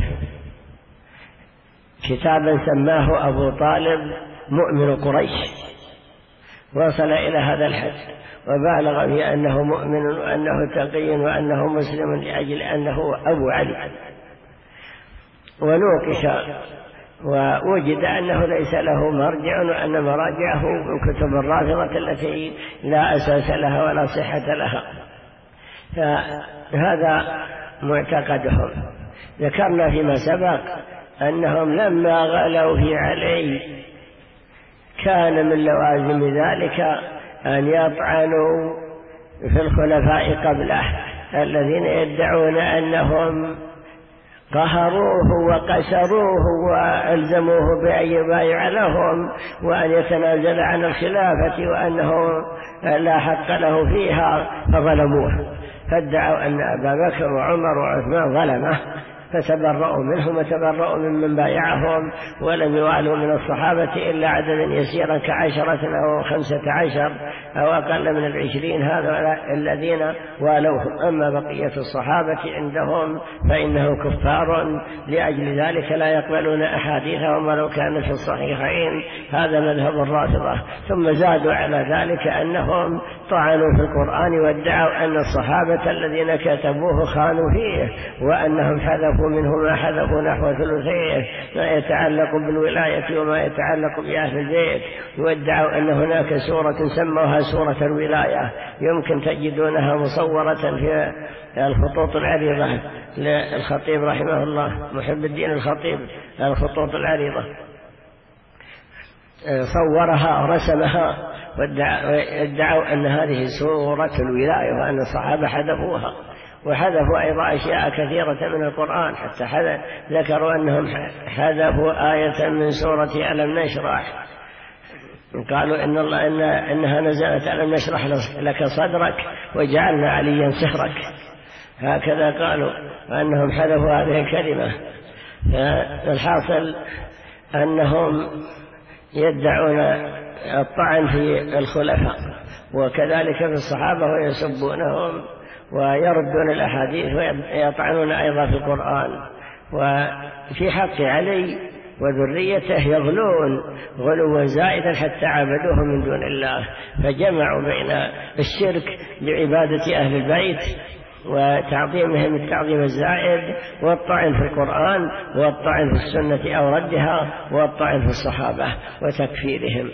كتابا سماه أبو طالب مؤمن قريش، وصل إلى هذا الحد وبالغ في أنه مؤمن وأنه تقي وأنه مسلم لأجل أنه أبو علي. ونوقش ووجد أنه ليس له مرجع، وأن مراجعه من كتب الرافضة التي لا أساس لها ولا صحة لها. فهذا معتقدهم. ذكرنا فيما سبق أنهم لما غلوا في علي كان من لوازم ذلك أن يطعنوا في الخلفاء قبله الذين يدعون أنهم قهروه وقسروه وألزموه بأن يبايع لهم وأن يتنازل عن الخلافة وأنه لا حق له فيها، فظلموه، فادعوا أن أبا بكر وعمر وعثمان ظلمه، فتبرؤوا منهم وتبرؤوا ممن بايعهم، ولم يوالوا من الصحابة إلا عددا يسيرا ك10 أو 15 أو أقل من 20 هذا الذين والوهم. أما بقية الصحابة عندهم فإنه كفار، لأجل ذلك لا يقبلون أحاديثهم ولو كانت في الصحيحين. هذا مذهب الرافضة. ثم زادوا على ذلك أنهم طعنوا في القرآن وادعوا أن الصحابة الذين كتبوه خانوا فيه، وأنهم حذفوا منه ما حذفوا نحو ثلثيه ما يتعلق بالولاية وما يتعلق بأهل البيت، وادعوا أن هناك سورة سموها سورة الولاية يمكن تجدونها مصورة في الخطوط العريضة للخطيب رحمه الله محب الدين الخطيب، الخطوط العريضة صورها ورسمها، وادعوا أن هذه سورة الولاية وأن الصحابة حذفوها، وحذفوا أيضا أشياء كثيرة من القرآن، حتى ذكروا أنهم حذفوا آية من سورة ألم نشرح، قالوا إنها نزلت ألم نشرح لك صدرك وجعلنا عليا سهرك، هكذا قالوا، وأنهم حذفوا هذه الكلمة. فالحاصل أنهم يدعون الطعن في الخلفاء وكذلك في الصحابة ويسبونهم ويردون الأحاديث ويطعنون أيضا في القرآن، وفي حق علي وذريته يغلون غلوا زائدا حتى عبدوه من دون الله، فجمعوا بين الشرك بعبادة أهل البيت وتعظيمهم التعظيم الزائد، والطعن في القرآن، والطعن في السنة أو ردها، والطعن في الصحابة وتكفيرهم.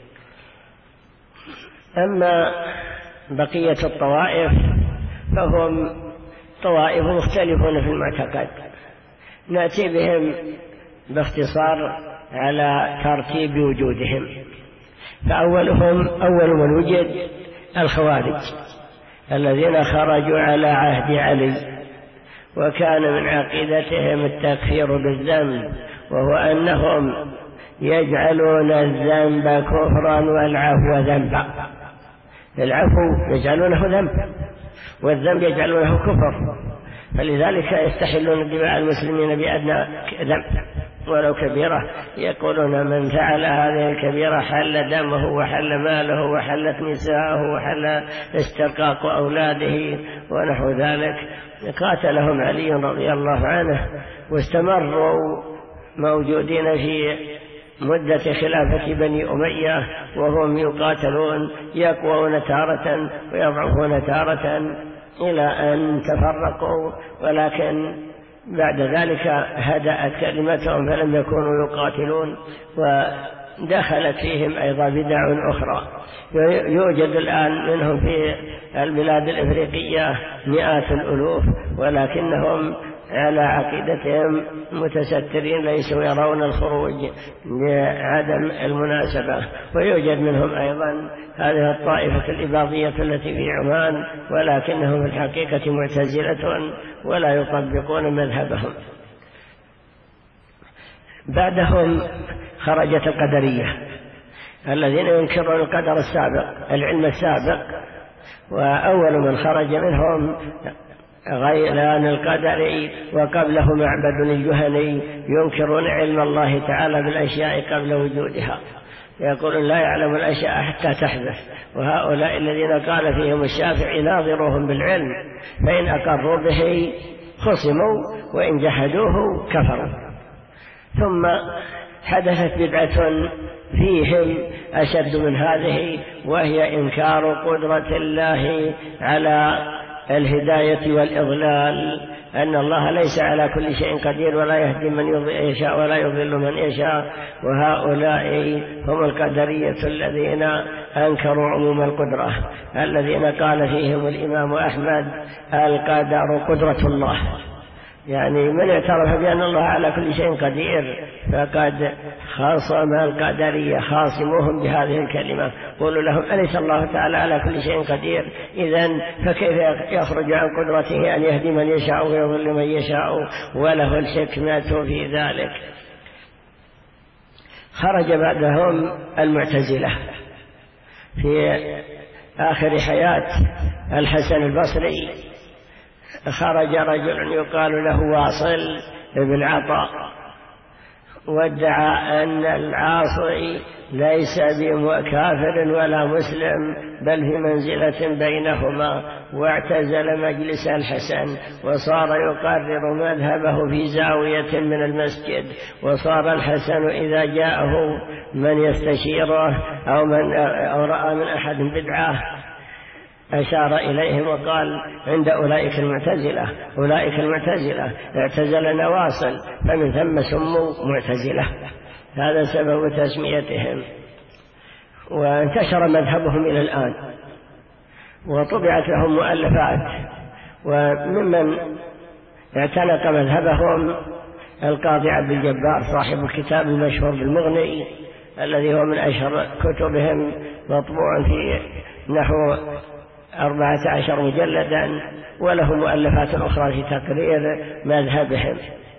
أما بقية الطوائف فهم طوائف مختلفون في المعتقد، نأتي بهم باختصار على ترتيب وجودهم. فأولهم أول من وجد الخوارج الذين خرجوا على عهد علي، وكان من عقيدتهم التكفير بالذنب، وهو أنهم يجعلون الذنب كفرا والعفو ذنبا. العفو يجعلونه ذنب، والذنب يجعلونه كفر، فلذلك يستحلون دماء المسلمين بأدنى ذنب ولو كبيرة. يقولون من فعل هذه الكبيرة حل دمه وحل ماله وحلت نساءه وحل استرقاق أولاده ونحو ذلك. قاتلهم علي رضي الله عنه، واستمروا موجودين في مدة خلافة بني أمية وهم يقاتلون، يقوون تارة ويضعفون تارة إلى أن تفرقوا، ولكن بعد ذلك هدأت كلمتهم فلم يكونوا يقاتلون، ودخلت فيهم أيضا بدع أخرى. يوجد الآن منهم في البلاد الإفريقية مئات الألوف، ولكنهم على عقيدتهم متسترين، ليسوا يرون الخروج لعدم المناسبة. ويوجد منهم أيضا هذه الطائفة الإباضية التي في عمان، ولكنهم في الحقيقة معتزلة ولا يطبقون مذهبهم. بعدهم خرجت القدرية الذين ينكرون القدر السابق، العلم السابق. وأول من خرج منهم غيلان القدري، وقبله معبد الجهني، ينكرون علم الله تعالى بالأشياء قبل وجودها، يقولون لا يعلم الأشياء حتى تحدث. وهؤلاء الذين قال فيهم الشافعي ناظروهم بالعلم، فإن أقروا به خصموا وإن جحدوه كفروا. ثم حدثت بدعة فيهم أشد من هذه، وهي إنكار قدرة الله على الهداية والإضلال، أن الله ليس على كل شيء قدير، ولا يهدي من يشاء ولا يضل من يشاء. وهؤلاء هم القدرية الذين أنكروا عموم القدرة، الذين قال فيهم الإمام أحمد القدر قدرة الله، يعني من اعترف بأن الله على كل شيء قدير فقد خاصم القدرية، خاصموهم بهذه الكلمة. قولوا لهم أليس الله تعالى على كل شيء قدير؟ إذن فكيف يخرج عن قدرته أن يهدي من يشاء ويضل من يشاء، وله الحكمة في ذلك. خرج بعدهم المعتزلة في آخر حياة الحسن البصري. خرج رجل يقال له واصل بن عطاء، وادعى أن العاصي ليس بكافر ولا مسلم، بل في منزلة بينهما، واعتزل مجلس الحسن، وصار يقرر مذهبه في زاوية من المسجد. وصار الحسن إذا جاءه من يستشيره أو رأى من أحد بدعة أشار إليهم وقال عند أولئك المعتزلة اعتزلنا واصل، فمن ثم سموا معتزلة. هذا سبب تسميتهم. وانتشر مذهبهم إلى الآن، وطبعت لهم مؤلفات. وممن اعتنق مذهبهم القاضي عبد الجبار صاحب الكتاب المشهور بالمغني، الذي هو من أشهر كتبهم، مطبوع في نحو 14 مجلدا، وله مؤلفات أخرى في تقرير مذهبهم.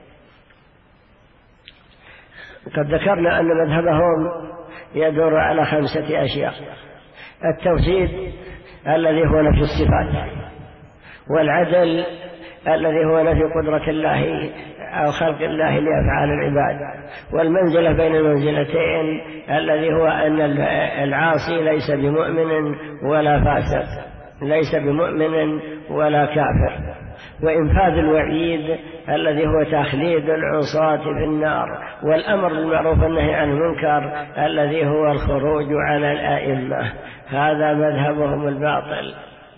قد ذكرنا أن مذهبهم يدور على 5 أشياء: التوحيد الذي هو نفي الصفات، والعدل الذي هو نفي قدرة الله أو خلق الله لأفعال العباد، والمنزلة بين المنزلتين الذي هو أن العاصي ليس بمؤمن ولا فاسق، ليس بمؤمن ولا كافر، وإنفاذ الوعيد الذي هو تخليد العصاة في النار، والأمر بالمعروف والنهي عن المنكر الذي هو الخروج على الآئمة. هذا مذهبهم الباطل.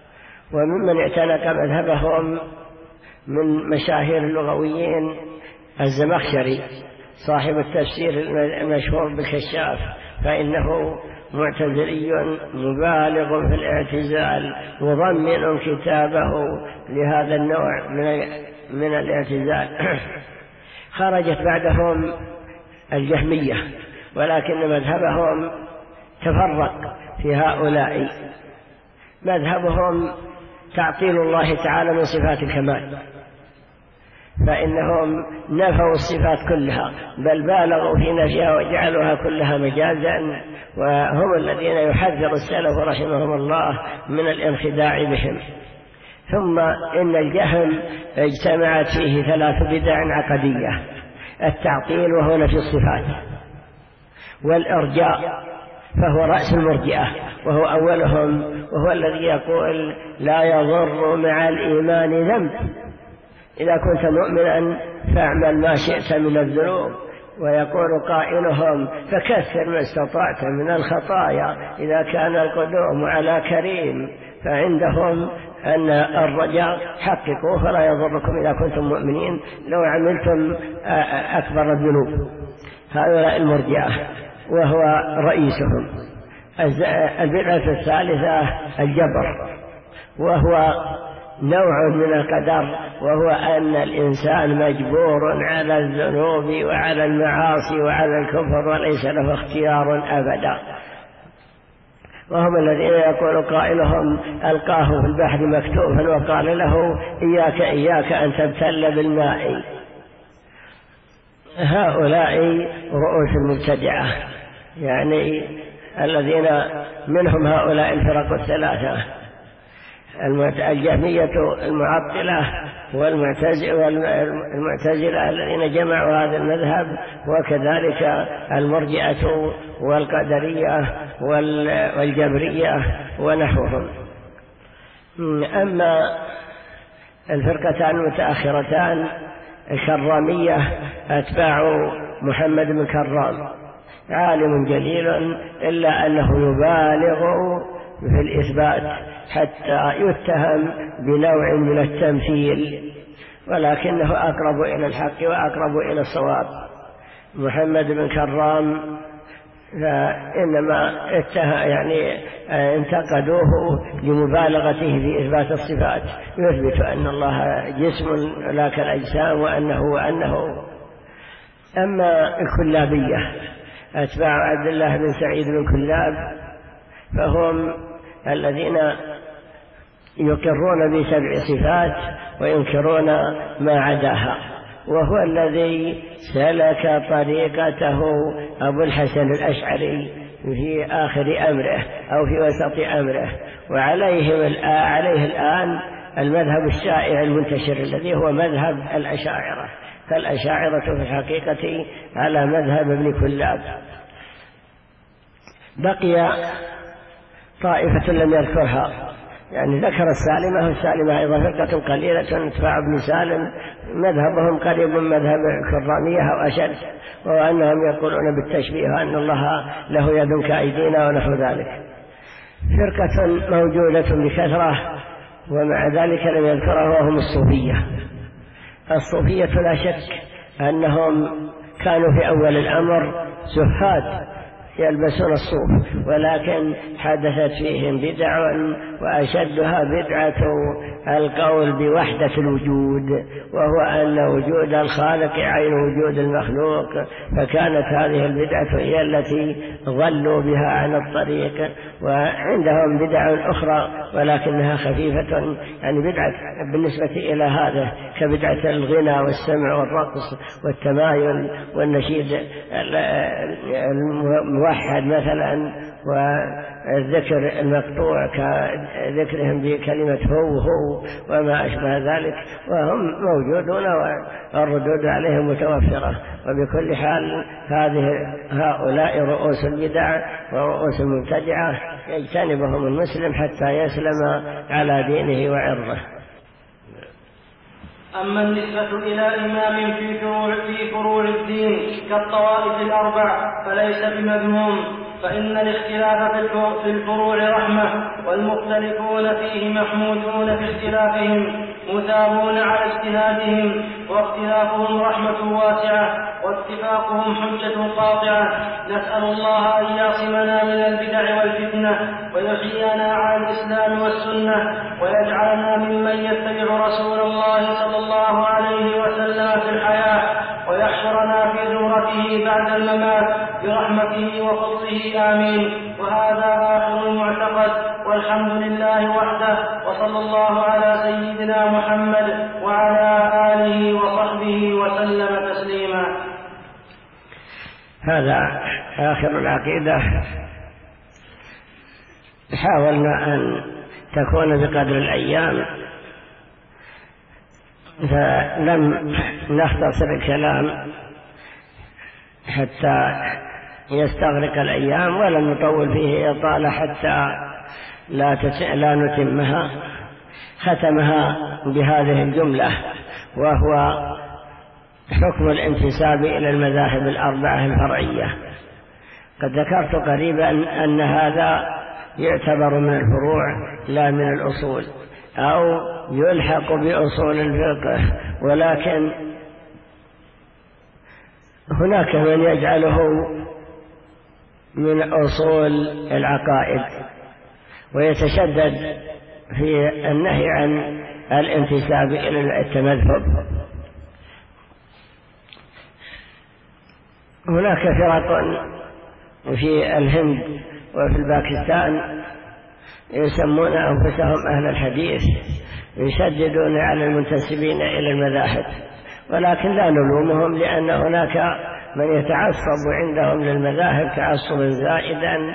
وممن اعتنق مذهبهم من مشاهير اللغويين الزمخشري صاحب التفسير المشهور بالكشاف، فإنه معتزلي مبالغ في الاعتزال مضمن كتابه لهذا النوع من الاعتزال. خرجت بعدهم الجهمية، ولكن مذهبهم تفرق في هؤلاء. مذهبهم تعطيل الله تعالى من صفات الكمال، فإنهم نفوا الصفات كلها بل بالغوا في نفيها وجعلوها كلها مجازا، وهم الذين يحذر السلف رحمهم الله من الانخداع بهم. ثم إن الجهم اجتمعت فيه 3 بدع عقدية: التعطيل وهو نفي الصفات، والإرجاء فهو رأس المرجئة وهو أولهم، وهو الذي يقول لا يضر مع الإيمان ذنب، إذا كنت مؤمنا فاعمل ما شئت من الذنوب. ويقول قائلهم فكثر ما استطعت من الخطايا إذا كان القدوم على كريم. فعندهم أن الرجاء حققوا فلا يضركم إذا كنتم مؤمنين لو عملتم أكبر الذنوب. هؤلاء المرجئة وهو رئيسهم. البدعة الثالثة الجبر، وهو نوع من القدر، وهو أن الإنسان مجبور على الذنوب وعلى المعاصي وعلى الكفر وليس له اختيار أبدا. وهم الذين يقول قائلهم ألقاه في البحر مكتوفا وقال له إياك أن تبتل بالماء. هؤلاء رؤوس المبتدعة، يعني الذين منهم هؤلاء الفرق الثلاثة: الجهمية المعطلة والمعتزلة الذين جمعوا هذا المذهب، وكذلك المرجئة والقدرية والجبرية ونحوهم. أما الفرقتان المتأخرتان الكرامية أتباع محمد بن كرام، عالم جليل إلا أنه يبالغ في الإثبات حتى يتهم بنوع من التمثيل، ولكنه أقرب إلى الحق وأقرب إلى الصواب. محمد بن كرام فإنما انتقدوه لمبالغته في إثبات الصفات، يثبت أن الله جسم لا كالأجسام وأنه. أما الكلابية أتباع عبد الله بن سعيد بن كلاب، فهم الذين يقرون ب7 صفات وينكرون ما عداها، وهو الذي سلك طريقته أبو الحسن الأشعري في آخر أمره أو في وسط أمره. وعليه الآن المذهب الشائع المنتشر الذي هو مذهب الأشاعرة، فالأشاعرة في الحقيقة على مذهب ابن كلاب. بقي طائفة لم يذكرها، يعني ذكر السالمة أيضا فرقة قليلة اتباع ابن سالم، مذهبهم قريب من مذهب الكرامية أو أشد، وأنهم يقولون بالتشبيه وأن الله له يد كأيدينا ونحو ذلك. فرقة موجودة بكثرة ومع ذلك لم يذكرها وهم الصوفية. الصوفية لا شك أنهم كانوا في أول الأمر زهاد يلبسون الصوف، ولكن حدثت فيهم بدع، وأشدها بدعة القول بوحدة الوجود، وهو أن وجود الخالق عين وجود المخلوق. فكانت هذه البدعة هي التي ضلوا بها عن الطريق. وعندهم بدع أخرى ولكنها خفيفة، يعني بدعة بالنسبة إلى هذا كبدعة الغنى والسمع والرقص والتمايل والنشيد الموحد مثلا، والذكر المقطوع كذكرهم بكلمة هو وما أشبه ذلك، وهم موجودون والردود عليهم متوفرة. وبكل حال هؤلاء رؤوس البدع ورؤوس المبتدعة يجتنبهم المسلم حتى يسلم على دينه وعرضه. أما النسبة إلى إمام في فروع الدين كالطوائف الأربع فليس بمذموم، فإن الاختلاف في الفروع رحمة، والمختلفون فيه محمودون في اختلافهم مثابون على اجتهادهم، واختلافهم رحمة واسعة واتفاقهم حجة قاطعة. نسأل الله أن يعصمنا من البدع والفتنة، ويحيينا على الإسلام والسنة، ويجعلنا ممن يتبع رسول الله صلى الله عليه وسلم في الحياة، ويحشرنا في زمرته بعد الممات برحمته وفضله آمين. وهذا آخر المعتقد، والحمد لله وحده، وصلى الله على سيدنا محمد وعلى آله وصحبه وسلم تسليما. هذا آخر العقيدة. حاولنا أن تكون بقدر الأيام، فلم نختصر الكلام حتى يستغرق الأيام، ولم نطول فيه إطالة حتى لا نتمها. ختمها بهذه الجملة، وهو حكم الانتساب إلى المذاهب الأربعة الفرعية. قد ذكرت قريبا أن هذا يعتبر من الفروع لا من الأصول، أو يلحق بأصول الفقه، ولكن هناك من يجعله من أصول العقائد، ويتشدد في النهي عن الانتساب إلى التمذهب. هناك فرق في الهند وفي الباكستان يسمون أنفسهم أهل الحديث، يشددون على المنتسبين إلى المذاهب، ولكن لا نلومهم، لأن هناك من يتعصب عندهم للمذاهب تعصبا زائدا،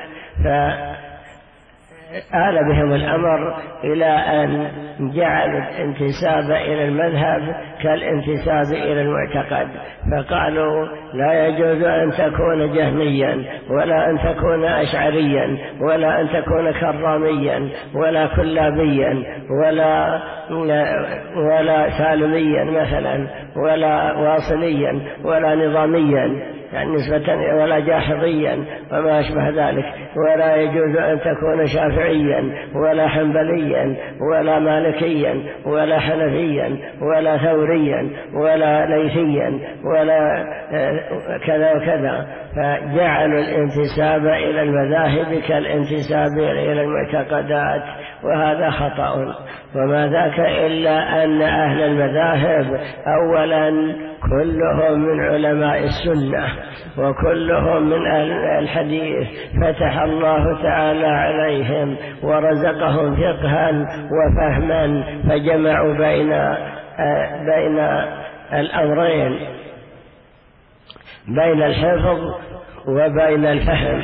فآل بهم الأمر إلى أن جعلوا الانتساب إلى المذهب كالانتساب إلى المعتقد، فقالوا لا يجوز أن تكون جهميا، ولا أن تكون أشعريا، ولا أن تكون كراميا، ولا كلابيا، ولا سالميا مثلا، ولا واصليا، ولا نظاميا يعني نسبة، ولا جاحظيا وما أشبه ذلك. ولا يجوز أن تكون شافعيا، ولا حنبليا، ولا مالكيا، ولا حنفيا، ولا ثوريا، ولا ليثيا، ولا كذا وكذا. فجعلوا الانتساب إلى المذاهب كالانتساب إلى المعتقدات، وهذا خطأ. وما ذاك إلا أن أهل المذاهب أولا كلهم من علماء السنة، وكلهم من أهل الحديث، فتح الله تعالى عليهم ورزقهم فقها وفهما، فجمعوا بين الأمرين، بين الحفظ وبين الفهم،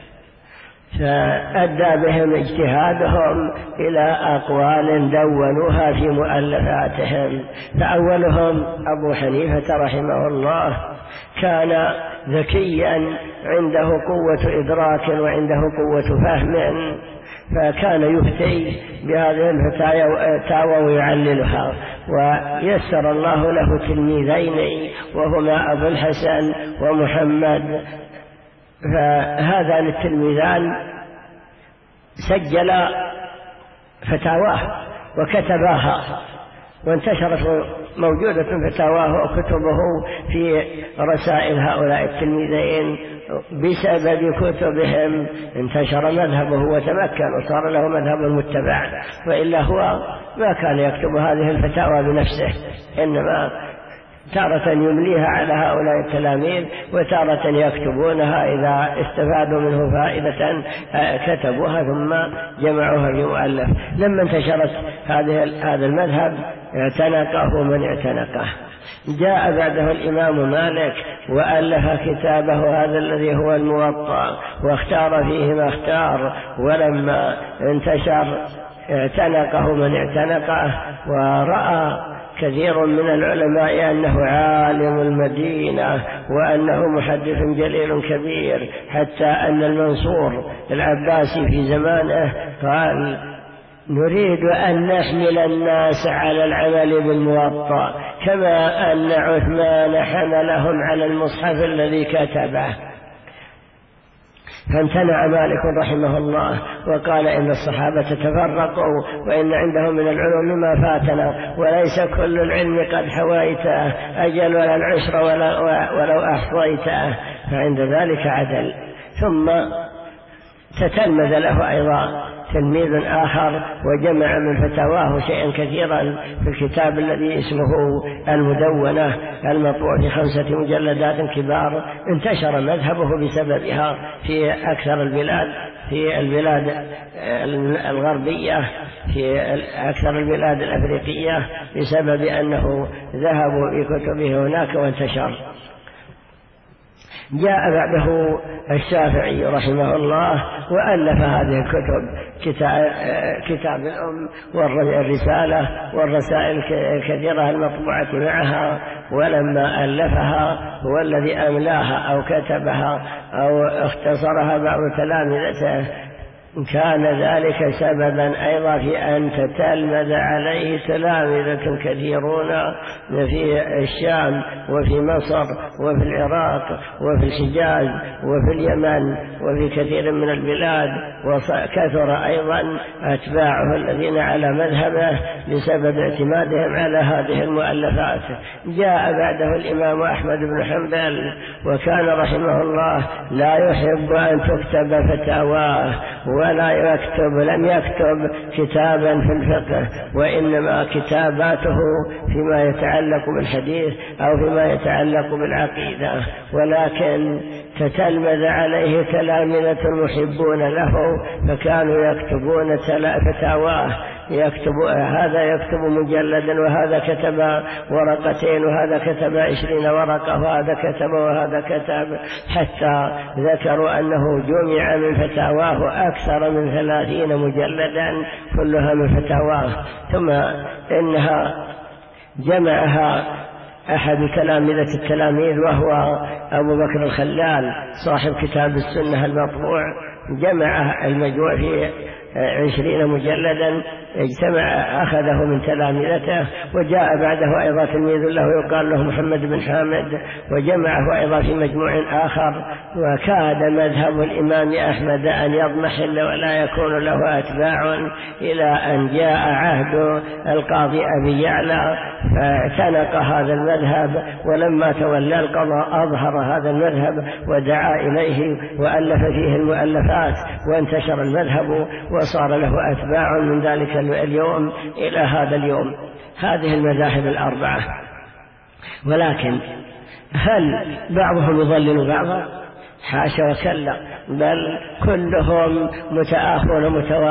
فأدى بهم اجتهادهم إلى أقوال دونوها في مؤلفاتهم. فأولهم أبو حنيفة رحمه الله، كان ذكيا، عنده قوة إدراك وعنده قوة فهم، فكان يفتي بهذه الفتاوى ويعللها. ويسر الله له تلميذين، وهما أبو الحسن ومحمد. فهذان التلميذان سجل فتاواه وكتباها، وانتشرت موجودة فتاواه وكتبه في رسائل هؤلاء التلميذين. بسبب كتبهم انتشر مذهبه وتمكن وصار له مذهب متبع، وإلا هو ما كان يكتب هذه الفتاوى بنفسه، إنما تارة يمليها على هؤلاء التلاميذ، وتارة يكتبونها إذا استفادوا منه فائدة كتبوها ثم جمعوها في مؤلف. لما انتشرت هذا المذهب اعتنقه من اعتنقه. جاء بعده الإمام مالك وألف كتابه هذا الذي هو الموطأ، واختار فيه ما اختار، ولما انتشر اعتنقه من اعتنقه. ورأى كثير من العلماء أنه عالم المدينة، وأنه محدث جليل كبير، حتى أن المنصور العباسي في زمانه قال: نريد أن نحمل الناس على العمل بالموطأ كما أن عثمان حملهم على المصحف الذي كتبه. فامتنع مالك رحمه الله وقال إن الصحابة تفرقوا وإن عندهم من العلوم ما فاتنا، وليس كل العلم قد حويته، أجل ولا العشر ولو أحصيته، فعند ذلك عدل. ثم تتلمذ له أيضا تلميذ آخر وجمع من فتاواه شيئا كثيرا في الكتاب الذي اسمه المدونة المطبوع في 5 مجلدات كبار، انتشر مذهبه بسببها في أكثر البلاد، في البلاد الغربية، في أكثر البلاد الأفريقية، بسبب أنه ذهبوا بكتبه هناك وانتشر. جاء بعده الشافعي رحمه الله وألف هذه الكتب، كتاب الأم والرسالة والرسائل الكثيرة المطبوعة معها، ولما ألفها هو الذي أملاها أو كتبها أو اختصرها بعض تلامذته، كان ذلك سببا أيضا في أن تتلمذ عليه تلامذة كثيرون في الشام وفي مصر وفي العراق وفي الحجاز وفي اليمن وفي كثير من البلاد، وكثر أيضا أتباعه الذين على مذهبه بسبب اعتمادهم على هذه المؤلفات. جاء بعده الإمام أحمد بن حنبل، وكان رحمه الله لا يحب أن تكتب فتاواه لم يكتب كتابا في الفقه، وإنما كتاباته فيما يتعلق بالحديث أو فيما يتعلق بالعقيدة، ولكن تتلمذ عليه تلامذة محبون له فكانوا يكتبون فتاواه، هذا يكتب مجلدا وهذا كتب ورقتين وهذا كتب 20 ورقة وهذا كتب وهذا كتب، حتى ذكروا أنه جمع من فتاواه أكثر من 30 مجلدا كلها من فتاواه. ثم إنها جمعها أحد تلامذة التلاميذ وهو أبو بكر الخلال صاحب كتاب السنة المطبوع، جمع المجموع في 20 مجلدا، أخذه من تلامذته. وجاء بعده أيضا تلميذ له يقال له محمد بن حامد وجمعه أيضا في مجموع آخر. وكاد مذهب الإمام أحمد أن يضمحل ولا يكون له أتباع إلى أن جاء عهد القاضي أبي يعلى فاعتنق هذا المذهب، ولما تولى القضاء أظهر هذا المذهب ودعا إليه وألف فيه المؤلفات، وانتشر المذهب وصار له أتباع من ذلك اليوم إلى هذا اليوم. هذه المذاهب الأربعة. ولكن هل بعضهم يضلل بعضا؟ حاشا وكلا، بل كلهم متآخون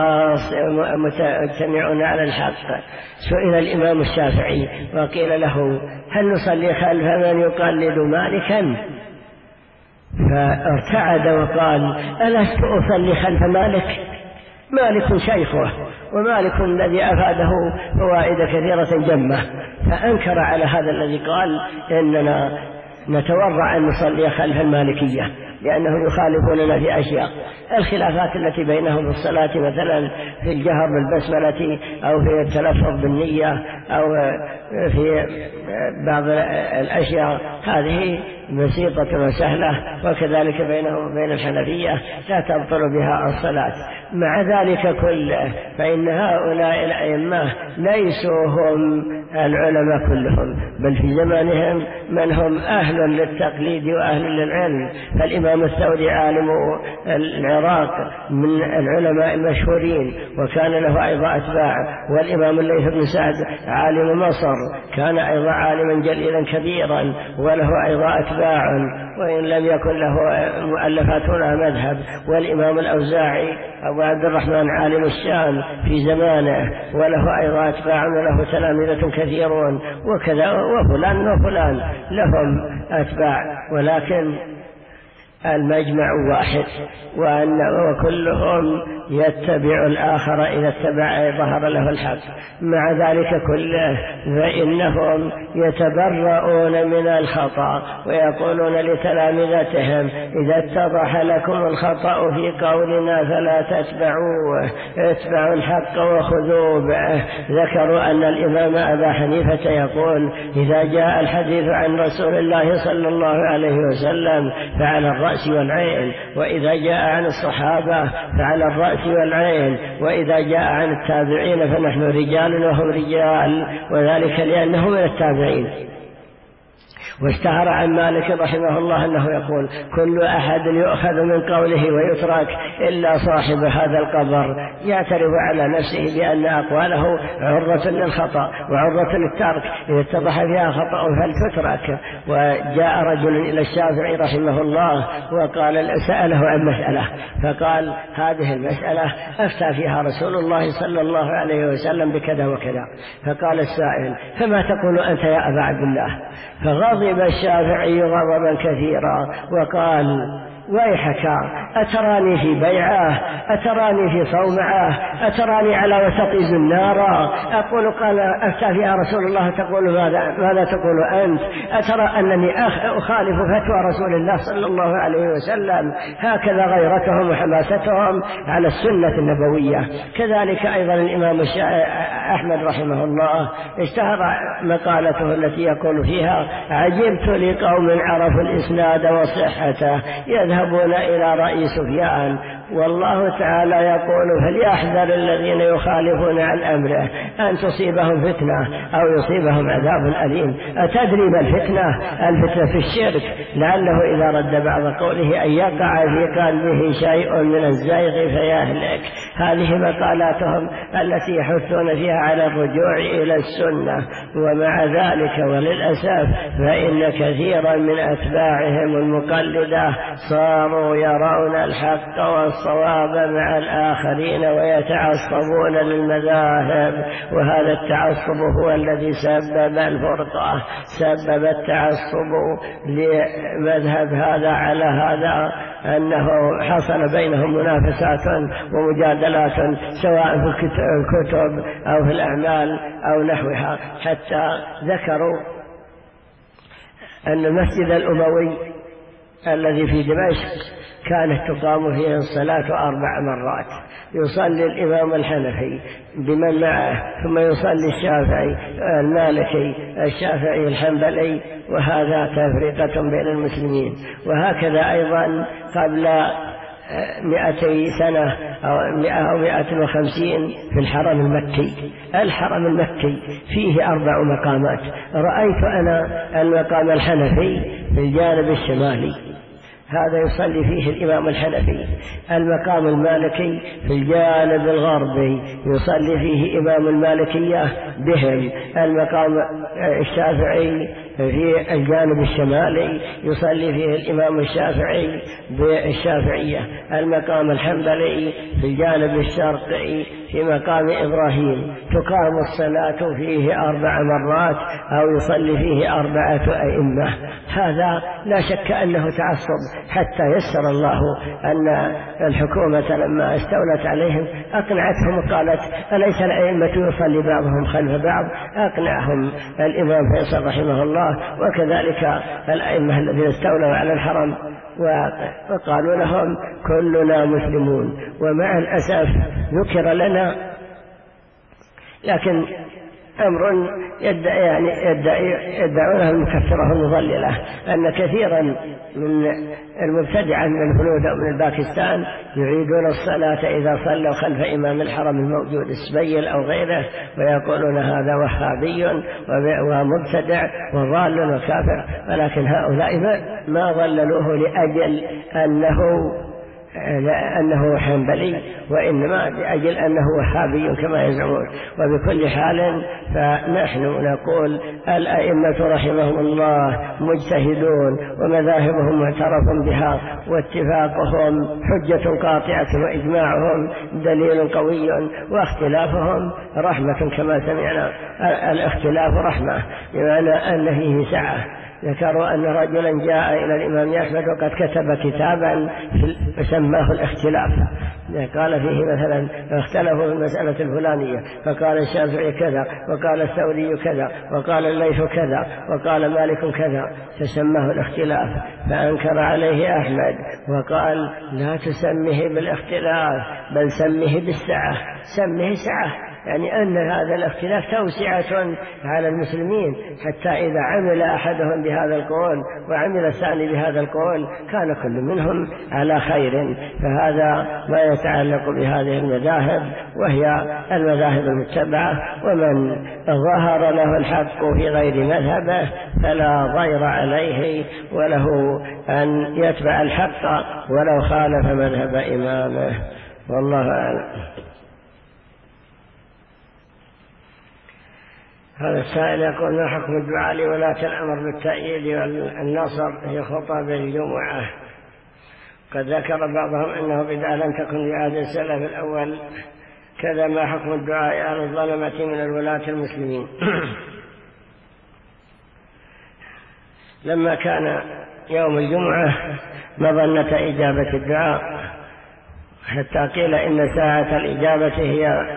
مجتمعون على الحق. سئل الإمام الشافعي وقيل له هل نصلي خلف من يقلد مالكا؟ فارتعد وقال ألست أصلي خلف مالك؟ مالك شيخه، ومالك الذي أفاده فوائد كثيرة جمة. فأنكر على هذا الذي قال إننا نتورع أن نصلي خلف المالكية لأنهم يخالفوننا في أشياء. الخلافات التي بينهم في الصلاة مثلا في الجهر بالبسملة أو في التلفظ بالنية أو في بعض الأشياء هذه بسيطة وسهلة، وكذلك بينهم وبين الحنفية لا تبطل بها الصلاة. مع ذلك كله فإن هؤلاء الأئمة ليسوا هم العلماء كلهم، بل في زمانهم من هم أهل للتقليد وأهل للعلم. فالإمام الثوري عالم العراق من العلماء المشهورين وكان له أيضا أتباع، والإمام الليث بن سعد عالم مصر كان أيضا عالما جليلا كبيرا وله أيضا أتباع وإن لم يكن له مؤلفات ولا مذهب. والإمام الأوزاعي أبو عبد الرحمن عالم الشام في زمانه وله أيضا أتباع وله تلامذة كثيرون، وكذا وفلان وفلان لهم أتباع، ولكن المجمع واحد وكلهم يتبع الآخر إذا ظهر له الحق. مع ذلك كله فإنهم يتبرؤون من الخطأ ويقولون لتلامذتهم إذا اتضح لكم الخطأ في قولنا فلا تتبعوه، اتبعوا الحق وخذوا به. ذكروا أن الإمام أبا حنيفة يقول إذا جاء الحديث عن رسول الله صلى الله عليه وسلم فعلى الرأس والعين، وإذا جاء عن الصحابة فعلى الرأس والعين، وإذا جاء عن التابعين فنحن رجال وهم رجال، وذلك لأنه من التابعين. واشتهر عن مالك رحمه الله أنه يقول كل أحد يؤخذ من قوله ويترك إلا صاحب هذا القبر، يعترف على نفسه بأن أقواله عرضة للخطأ وعرضة للترك، إذا اتضح فيها خطأ فلتترك. وجاء رجل إلى الشافعي رحمه الله وقال سأله عن مسألة، فقال هذه المسألة أفتى فيها رسول الله صلى الله عليه وسلم بكذا وكذا. فقال السائل فما تقول أنت يا أبا عبد الله؟ فغضب الشافعي غضبا كثيرا وقال ويحك، أتراني في بيعة؟ أتراني في صومعة؟ أتراني على وسط زنارة؟ أقول قال أفتى فيها رسول الله تقول ماذا تقول أنت؟ أترى أنني أخالف فتوى رسول الله صلى الله عليه وسلم؟ هكذا غيرتهم وحماستهم على السنة النبوية. كذلك أيضا الإمام أحمد رحمه الله اشتهر مقالته التي يقول فيها عجبت لقوم عرفوا الإسناد وصحته يذهبون إلى رئيس سفيان، والله تعالى يقول فليحذر الذين يخالفون عن أمره أن تصيبهم فتنة أو يصيبهم عذاب أليم. أتدري ما الفتنة؟ الفتنة في الشرك، لعله إذا رد بعض قوله أن يقع في قلبه شيء من الزيغ فيهلك. هذه مقالاتهم التي يحثون فيها على الرجوع إلى السنة. ومع ذلك وللأسف فإن كثيرا من أتباعهم المقلدة صاروا يرون الحق والصواب مع الآخرين ويتعصبون للمذاهب، وهذا التعصب هو الذي سبب الفرقة، سبب التعصب لمذهب هذا على هذا، أنه حصل بينهم منافسات ومجادلات سواء في الكتب أو في الأعمال أو نحوها. حتى ذكروا أن المسجد الأموي الذي في دمشق كانت تقام فيه الصلاة 4 مرات، يصلي الإمام الحنفي بمن معه، ثم يصلي الشافعي المالكي الشافعي الحنبلي، وهذا تفرقة بين المسلمين. وهكذا أيضا قبل 200 سنة أو 150 في الحرم المكي. الحرم المكي فيه 4 مقامات. رأيت أنا المقام الحنفي في الجانب الشمالي، هذا يصلي فيه الإمام الحنفي. المقام المالكي في الجانب الغربي يصلي فيه إمام المالكية بهم. المقام الشافعي في الجانب الشمالي يصلي فيه الإمام الشافعي بالشافعية. المقام الحنبلي في الجانب الشرقي في مقام إبراهيم تقام الصلاة فيه 4 مرات أو يصلي فيه 4 أئمة. هذا لا شك أنه تعصب، حتى يسر الله أن الحكومة لما استولت عليهم أقنعتهم وقالت أليس الأئمة يصلي بعضهم خلف بعض؟ أقنعهم الإمام فيصل رحمه الله وكذلك الأئمة الذين استولوا على الحرم، وقالوا لهم كلنا مسلمون. ومع الأسف ذكر لنا، لكن أمر يدعونه المكفرة المضللة، أن كثيرا من المبتدعة من الهنود أو من الباكستان يعيدون الصلاة إذا صلوا خلف إمام الحرم الموجود السبيل أو غيره، ويقولون هذا وهابي ومبتدع وضال وكافر. ولكن هؤلاء ما ضللوه لأجل أنه حنبلي، وإنما لأجل أنه وهابي كما يزعمون. وبكل حال فنحن نقول الأئمة رحمهم الله مجتهدون ومذاهبهم معترف بها واتفاقهم حجة قاطعة وإجماعهم دليل قوي، واختلافهم رحمة كما سمعنا. الاختلاف رحمة بمعنى أن فيه سعة. ذكروا أن رجلا جاء إلى الإمام أحمد وقد كتب كتابا سماه الاختلاف، قال فيه مثلا اختلفوا في المسألة الفلانية فقال الشافعي كذا وقال الثوري كذا وقال الليث كذا وقال مالك كذا، فسماه الاختلاف، فأنكر عليه أحمد وقال لا تسميه بالاختلاف بل سميه بالسعة، سميه سعة، يعني أن هذا الاختلاف توسعة على المسلمين، حتى إذا عمل أحدهم بهذا القول وعمل الثاني بهذا القول كان كل منهم على خير. فهذا ما يتعلق بهذه المذاهب، وهي المذاهب المتبعة، ومن ظهر له الحق في غير مذهبه فلا ضير عليه، وله أن يتبع الحق ولو خالف مذهب إمامه، والله أعلم. هذا السائل يقول: ما حكم الدعاء لولاة الأمر بالتأييد والنصر في خطب الجمعة؟ قد ذكر بعضهم أنه بدعة لم تكن في عهد السلف الأول، كذا ما حكم الدعاء على الظلمة من الولاة المسلمين؟ لما كان يوم الجمعة مظنة إجابة الدعاء، حتى قيل إن ساعة الإجابة هي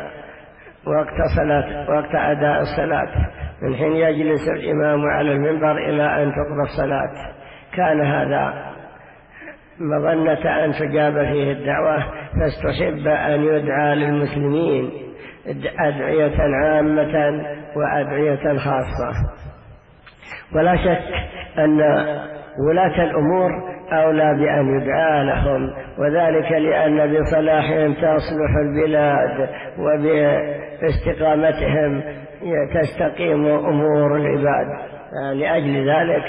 وقت أداء الصلاة، من حين يجلس الإمام على المنبر إلى أن تقضى الصلاة، كان هذا مظنة أن تجاب فيه الدعوة، فاستحب أن يدعى للمسلمين أدعية عامة وأدعية خاصة. ولا شك أن ولاة الأمور أولى بأن يدعى لهم، وذلك لأن بصلاحهم تصلح البلاد وباستقامتهم تستقيم أمور العباد. لأجل ذلك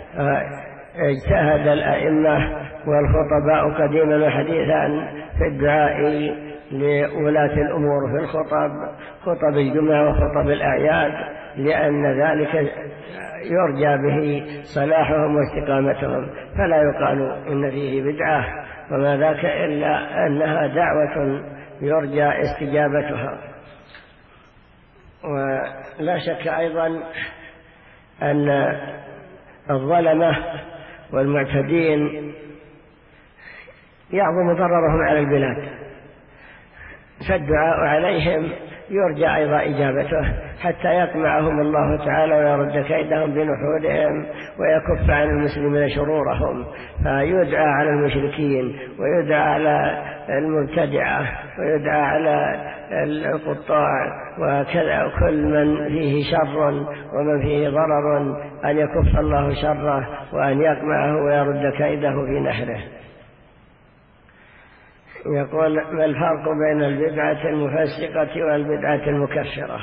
اجتهد الأئمة والخطباء قديما وحديثا في الدعاء لولاة الأمور في خطب الجمعة وخطب الأعياد، لأن ذلك يرجى به صلاحهم واستقامتهم، فلا يقال إن فيه بدعة وما ذاك إلا أنها دعوة يرجى استجابتها. ولا شك أيضا أن الظلمة والمعتدين يعظم ضررهم على البلاد، فالدعاء عليهم يرجى أيضا إجابته حتى يقمعهم الله تعالى ويرد كيدهم بنحورهم ويكف عن المسلمين شرورهم. فيدعى على المشركين ويدعى على المبتدعة ويدعى على القطاع وكذا، كل من فيه شر ومن فيه ضرر أن يكف الله شره وأن يقمعه ويرد كيده في نحره. يقول: ما الفرق بين البدعة المفسقة والبدعة المكفرة؟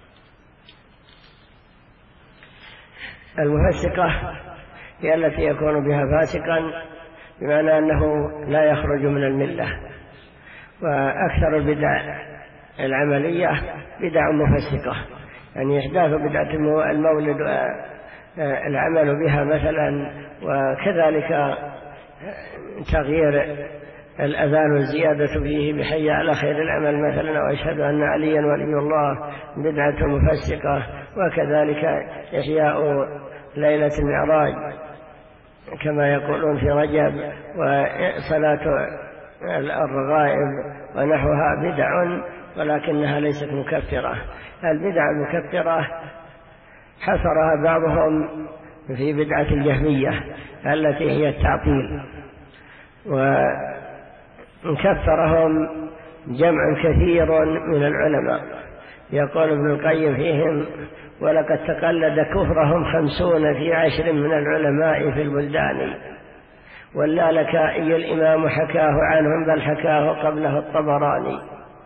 المفسقة هي التي يكون بها فاسقا، بمعنى أنه لا يخرج من الملة، وأكثر البدع العملية بدع مفسقة، يعني إحداث بدعة المولد والعمل بها مثلا، وكذلك تغيير الأذان والزيادة فيه بحي على خير العمل مثلا، وأشهد أن عليا ولي الله، بدعة مفسقة. وكذلك إحياء ليلة المعراج كما يقولون في رجب، وصلاة الرغائب ونحوها بدع ولكنها ليست مكفرة. البدع المكفرة حصرها بعضهم في بدعة الجهمية التي هي التعطيل، وكفرهم جمع كثير من العلماء. يقول ابن القيم فيهم: ولقد تقلد كفرهم 50 في 10 من العلماء في البلدان، واللالكائي الإمام حكاه عنهم بل حكاه قبله الطبراني.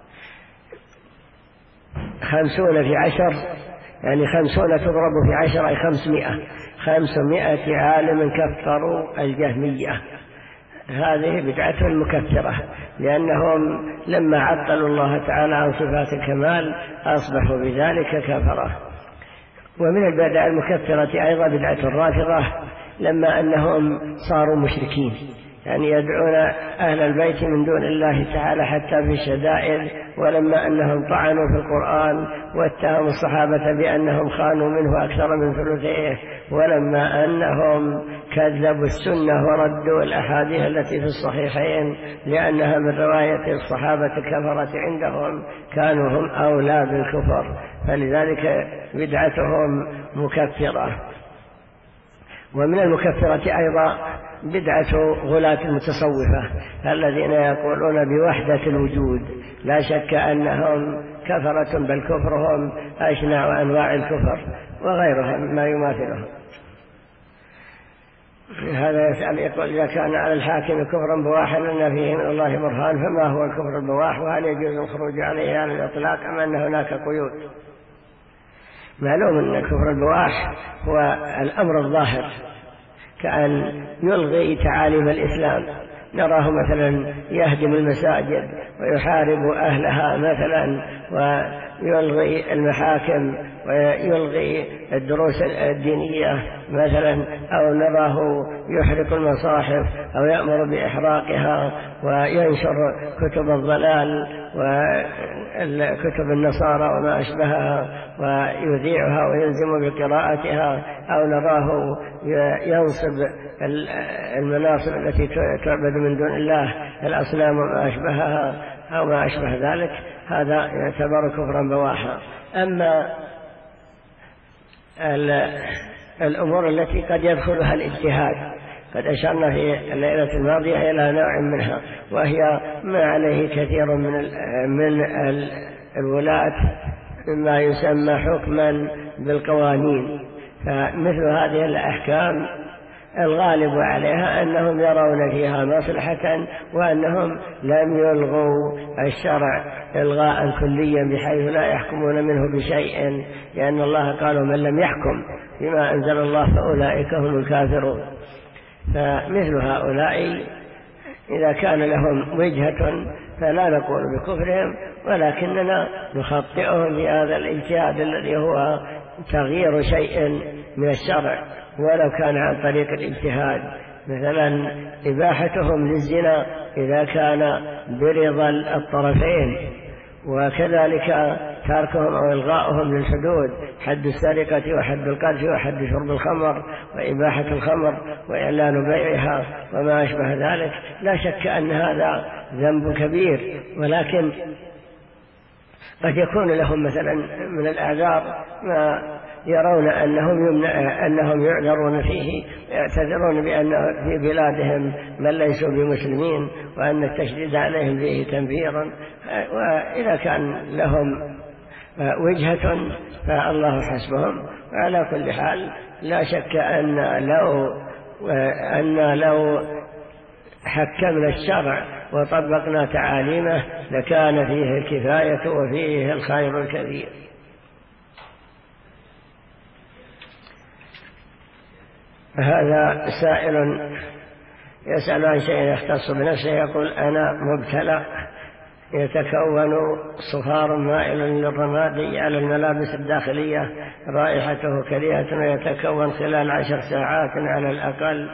50 في 10 يعني 50 تضرب في 10 أي 500 عالم كفروا الجهمية. هذه بدعة مكفرة، لأنهم لما عطلوا الله تعالى عن صفات الكمال أصبحوا بذلك كفرة. ومن البدع المكفرة أيضا بدعة الرافضة، لما أنهم صاروا مشركين، يعني يدعون أهل البيت من دون الله تعالى حتى في الشدائد، ولما أنهم طعنوا في القرآن واتهموا الصحابة بأنهم خانوا منه أكثر من ثلثيه، ولما أنهم كذبوا السنة وردوا الأحاديث التي في الصحيحين لأنها من رواية الصحابة الكفرة عندهم، كانوا هم أولى بالكفر، فلذلك بدعتهم مكفرة. ومن المكفرة أيضا بدعة غلاة المتصوفة الذين يقولون بوحدة الوجود، لا شك أنهم كفرة، بل كفرهم أشنع أنواع الكفر وغيرهم ما يماثلهم. هذا يسأل يقول: إذا كان على الحاكم كفرا بواحا لنا فيه من الله برهان، فما هو الكفر البواح، وهل يجوز الخروج عليه على الإطلاق أم أن هناك قيود؟ معلوم أن الكفر البواح هو الأمر الظاهر، كأن يلغي تعاليم الإسلام، نراه مثلا يهدم المساجد ويحارب أهلها مثلا، ويلغي المحاكم ويلغي الدروس الدينية مثلا، أو نراه يحرق المصاحف أو يأمر بإحراقها وينشر كتب الضلال وكتب النصارى وما أشبهها ويذيعها ويلزم بقراءتها، أو نراه ينصب المناصب التي تعبد من دون الله، الأصنام وما أشبهها أو ما أشبه ذلك، هذا يعتبر كفرا بواحا. أما الأمور التي قد يدخلها الاجتهاد قد أشرنا في الليلة الماضية إلى نوع منها، وهي ما عليه كثير من الولاة مما يسمى حكما بالقوانين. فمثل هذه الأحكام الغالب عليها أنهم يرون فيها مصلحة، وأنهم لم يلغوا الشرع إلغاء كليا بحيث لا يحكمون منه بشيء، لأن الله قال: من لم يحكم بما أنزل الله فأولئك هم الكافرون. فمثل هؤلاء إذا كان لهم وجهة فلا نقول بكفرهم، ولكننا نخطئهم في هذا الاجتهاد الذي هو تغيير شيء من الشرع ولو كان عن طريق الاجتهاد، مثلا إباحتهم للزنا إذا كان برضا الطرفين، وكذلك تركهم أو إلغاؤهم للحدود، حد السرقة وحد القذف وحد شرب الخمر وإباحة الخمر وإعلان بيعها وما أشبه ذلك. لا شك أن هذا ذنب كبير، ولكن قد يكون لهم مثلا من الأعذار ما يرون أنهم يعذرون فيه، يعتذرون بأن في بلادهم من ليسوا بمسلمين وأن التشديد عليهم فيه تنفير. وإذا كان لهم وجهة فالله حسبهم. وعلى كل حال لا شك أن لو حكمنا الشرع وطبقنا تعاليمه لكان فيه الكفاية وفيه الخير الكثير. هذا سائل يسأل عن شيء يختص بنفسه، يقول: أنا مبتلى، يتكون صفار مائل للرماد على الملابس الداخلية، رائحته كريهة، ويتكون خلال 10 ساعات على الأقل.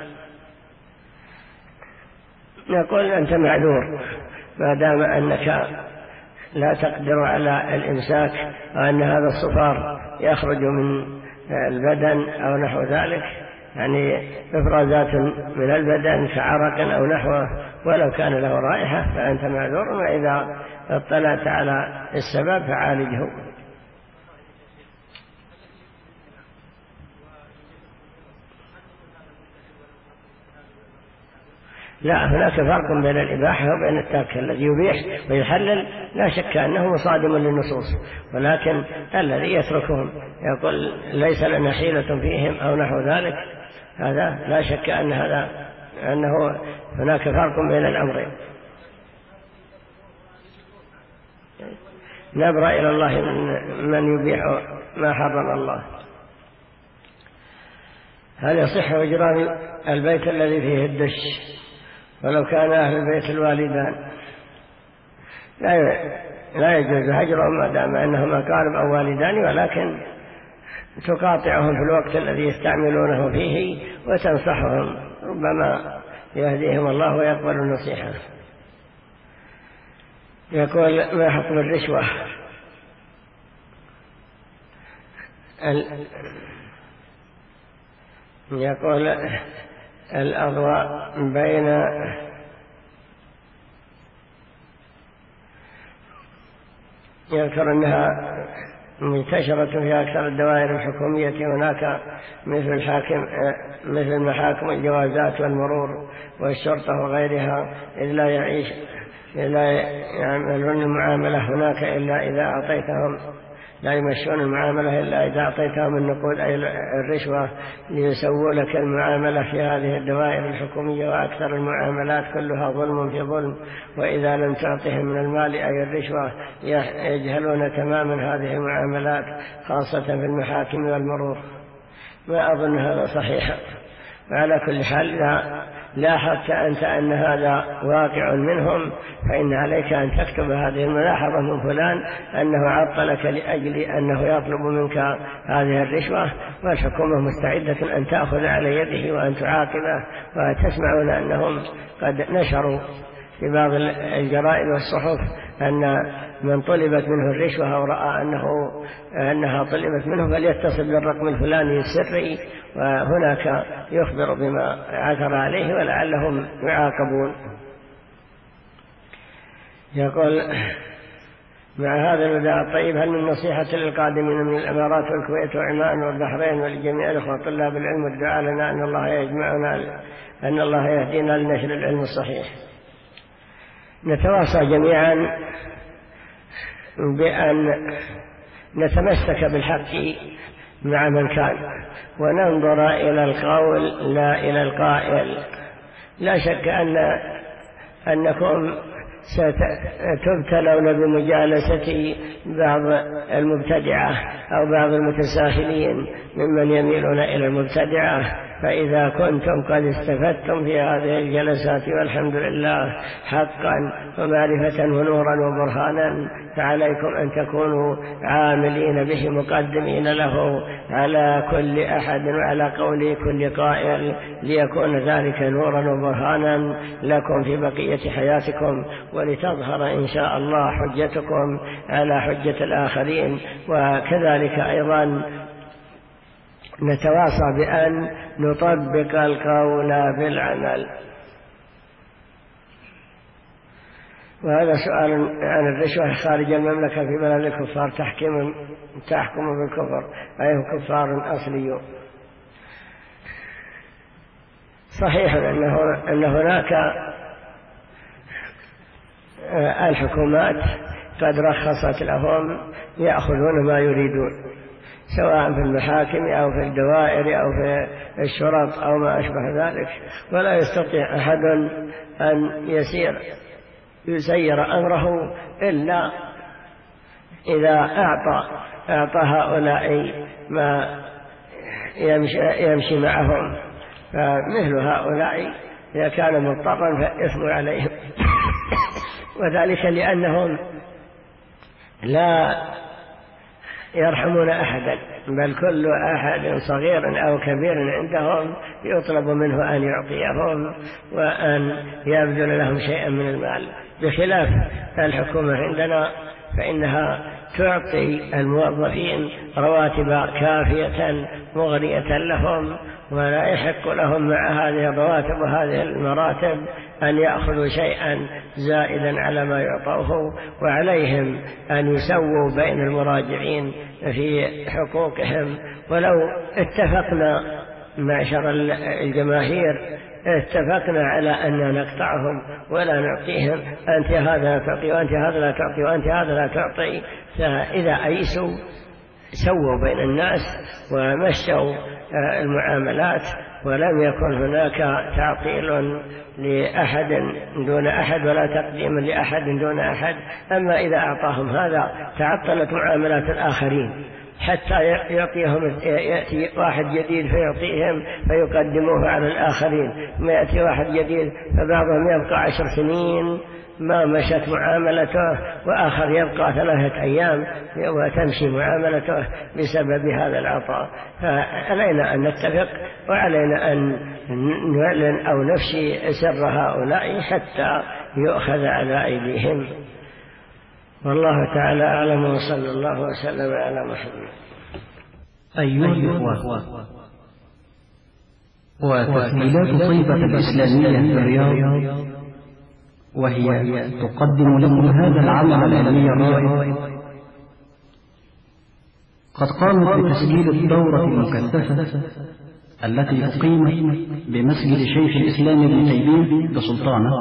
نقول: أنت معذور ما دام أنك لا تقدر على الإمساك، وأن هذا الصفار يخرج من البدن أو نحو ذلك، يعني إفرازات من البدن كعرق أو نحوه، ولو كان له رائحة فأنت معذور، وإذا اطلعت على السبب فعالجه. لا، هناك فرق بين الإباحة وبين الترك. الذي يبيح ويحلل لا شك أنه مصادم للنصوص، ولكن الذي يتركهم يقول ليس لنا حيلة فيهم أو نحو ذلك، هذا لا شك أنه هناك فرق بين الأمرين. نبرأ إلى الله من يبيح ما حرم الله. هل يصح هجران البيت الذي فيه الدش ولو كان أهل البيت الوالدان؟ لا يجوز هجرهم ما دام أنهما أقارب أو والدان، ولكن تقاطعهم في الوقت الذي يستعملونه فيه وتنصحهم، ربما يهديهم الله ويقبل النصيحة. يقول: ما حكم الرشوة؟ يقول: الأضواء بين يذكر أنها منتشرة في أكثر الدوائر الحكومية هناك مثل محاكم الجوازات والمرور والشرطة وغيرها، لا يعملون المعاملة هناك إلا إذا أعطيتهم، لا يمشون المعاملة إلا إذا أعطيتهم النقود أي الرشوة ليسووا لك المعاملة في هذه الدوائر الحكومية. وأكثر المعاملات كلها ظلم في ظلم، وإذا لم تعطهم من المال أي الرشوة يجهلون تماما هذه المعاملات، خاصة في المحاكم والمرور. ما أظن هذا صحيح. وعلى كل حال لاحظت أنت أن هذا واقع منهم، فإن عليك أن تكتب هذه الملاحظة من فلان أنه عطلك لأجل أنه يطلب منك هذه الرشوة، والحكومة مستعدة أن تأخذ على يده وأن تعاقبه. وتسمعون أنهم قد نشروا في بعض الجرائد والصحف أن من طلبت منه الرشوة أو رأى أنها طلبت منه فليتصل بالرقم الفلاني السري، وهناك يخبر بما عثر عليه ولعلهم يعاقبون. يقول: مع هذا النداء الطيب، هل من نصيحة للقادمين من الإمارات والكويت وعمان والبحرين ولجميع الأخوة طلاب العلم والدعاء لنا أن الله يجمعنا، أن الله يهدينا لنشر العلم الصحيح؟ نتواصى جميعا بأن نتمسك بالحق مع من كان، وننظر إلى القول لا إلى القائل. لا شك أنكم ستبتلون بمجالسة بعض المبتدعة أو بعض المتساهلين ممن يميلون إلى المبتدعة، فإذا كنتم قد استفدتم في هذه الجلسات والحمد لله حقا ومعرفة ونورا وبرهانا، فعليكم أن تكونوا عاملين به مقدمين له على كل أحد وعلى قول كل قائل، ليكون ذلك نورا وبرهانا لكم في بقية حياتكم، ولتظهر إن شاء الله حجتكم على حجة الآخرين. وكذلك أيضا نتواصى بأن نطبق القول بالعمل. وهذا سؤال عن الرشوة خارج المملكة في بلد الكفار تحكم بالكفر، أي هم كفار أصليون. صحيح أن هناك الحكومات قد رخصت لهم يأخذون ما يريدون، سواء في المحاكم أو في الدوائر أو في الشرط أو ما أشبه ذلك، ولا يستطيع أحد أن يسير أمره إلا إذا أعطى هؤلاء ما يمشي معهم. فمثل هؤلاء إذا كان مضطرا فإثم عليهم، وذلك لأنهم لا يرحمون أحدا، بل كل أحد صغير أو كبير عندهم يطلب منه أن يعطيهم وأن يبذل لهم شيئا من المال، بخلاف الحكومة عندنا فإنها تعطي الموظفين رواتب كافية مغنية لهم، ولا يحق لهم مع هذه الرواتب وهذه المراتب أن يأخذوا شيئا زائدا على ما يعطوه، وعليهم أن يسووا بين المراجعين في حقوقهم. ولو اتفقنا معشر الجماهير اتفقنا على أن نقطعهم ولا نعطيهم، أنت هذا لا تعطي وأنت هذا لا تعطي وأنت هذا لا تعطي، فإذا أيسوا سووا بين الناس ومشوا المعاملات، ولم يكن هناك تعطيل لأحد دون أحد ولا تقديم لأحد دون أحد. أما إذا أعطاهم هذا تعطلت معاملات الآخرين، حتى يأتي واحد جديد فيعطيهم فيقدموه على الآخرين، ما يأتي واحد جديد فبعضهم يبقى 10 سنين ما مشت معاملته، وآخر يبقى 3 أيام وتمشي معاملته بسبب هذا العطاء. فعلينا أن نتفق، وعلينا أن نعلن أو نفشي سر هؤلاء حتى يؤخذ على أيديهم. والله تعالى أعلم، وصلى الله وسلم على محمد. أيها الإخوة، وتسجيلات طيبة الإسلامية في الرياض، وهي تقدم لكم هذا العمل العلمي الرائع. قد قامت بتسجيل الدورة المكثفة التي أقيمت بمسجد شيخ الإسلام ابن تيمية بسلطانة،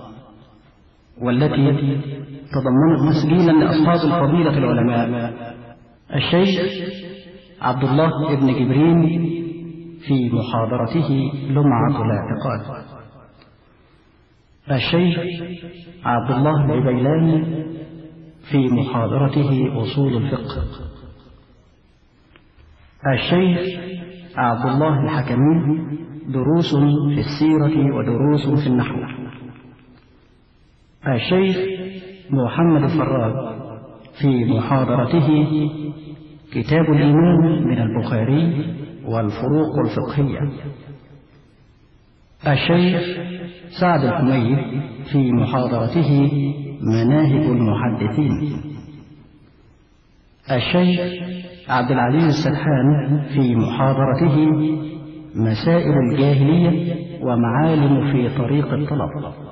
والتي تضمنت تسجيلا لأصحاب الفضيلة العلماء الشيخ عبد الله ابن جبرين في محاضرته لمعة الاعتقاد، الشيخ عبد الله العبيلاني في محاضرته أصول الفقه، الشيخ عبد الله الحكمي دروس في السيرة ودروس في النحو، الشيخ محمد الفراج في محاضرته كتاب الإيمان من البخاري والفروق الفقهية، الشيخ سعد الحميد في محاضرته مناهج المحدثين، الشيخ عبد العزيز السدحان في محاضرته مسائل الجاهلية ومعالم في طريق الطلب،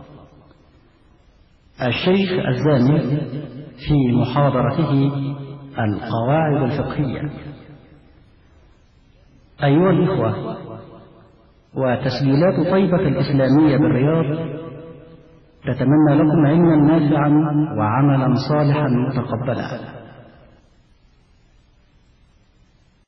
الشيخ الزاني في محاضرته القواعد الفقهية. أيها الإخوة، وتسجيلات طيبة الإسلامية بالرياض تتمنى لكم علما نافعا وعملا صالحا متقبلا.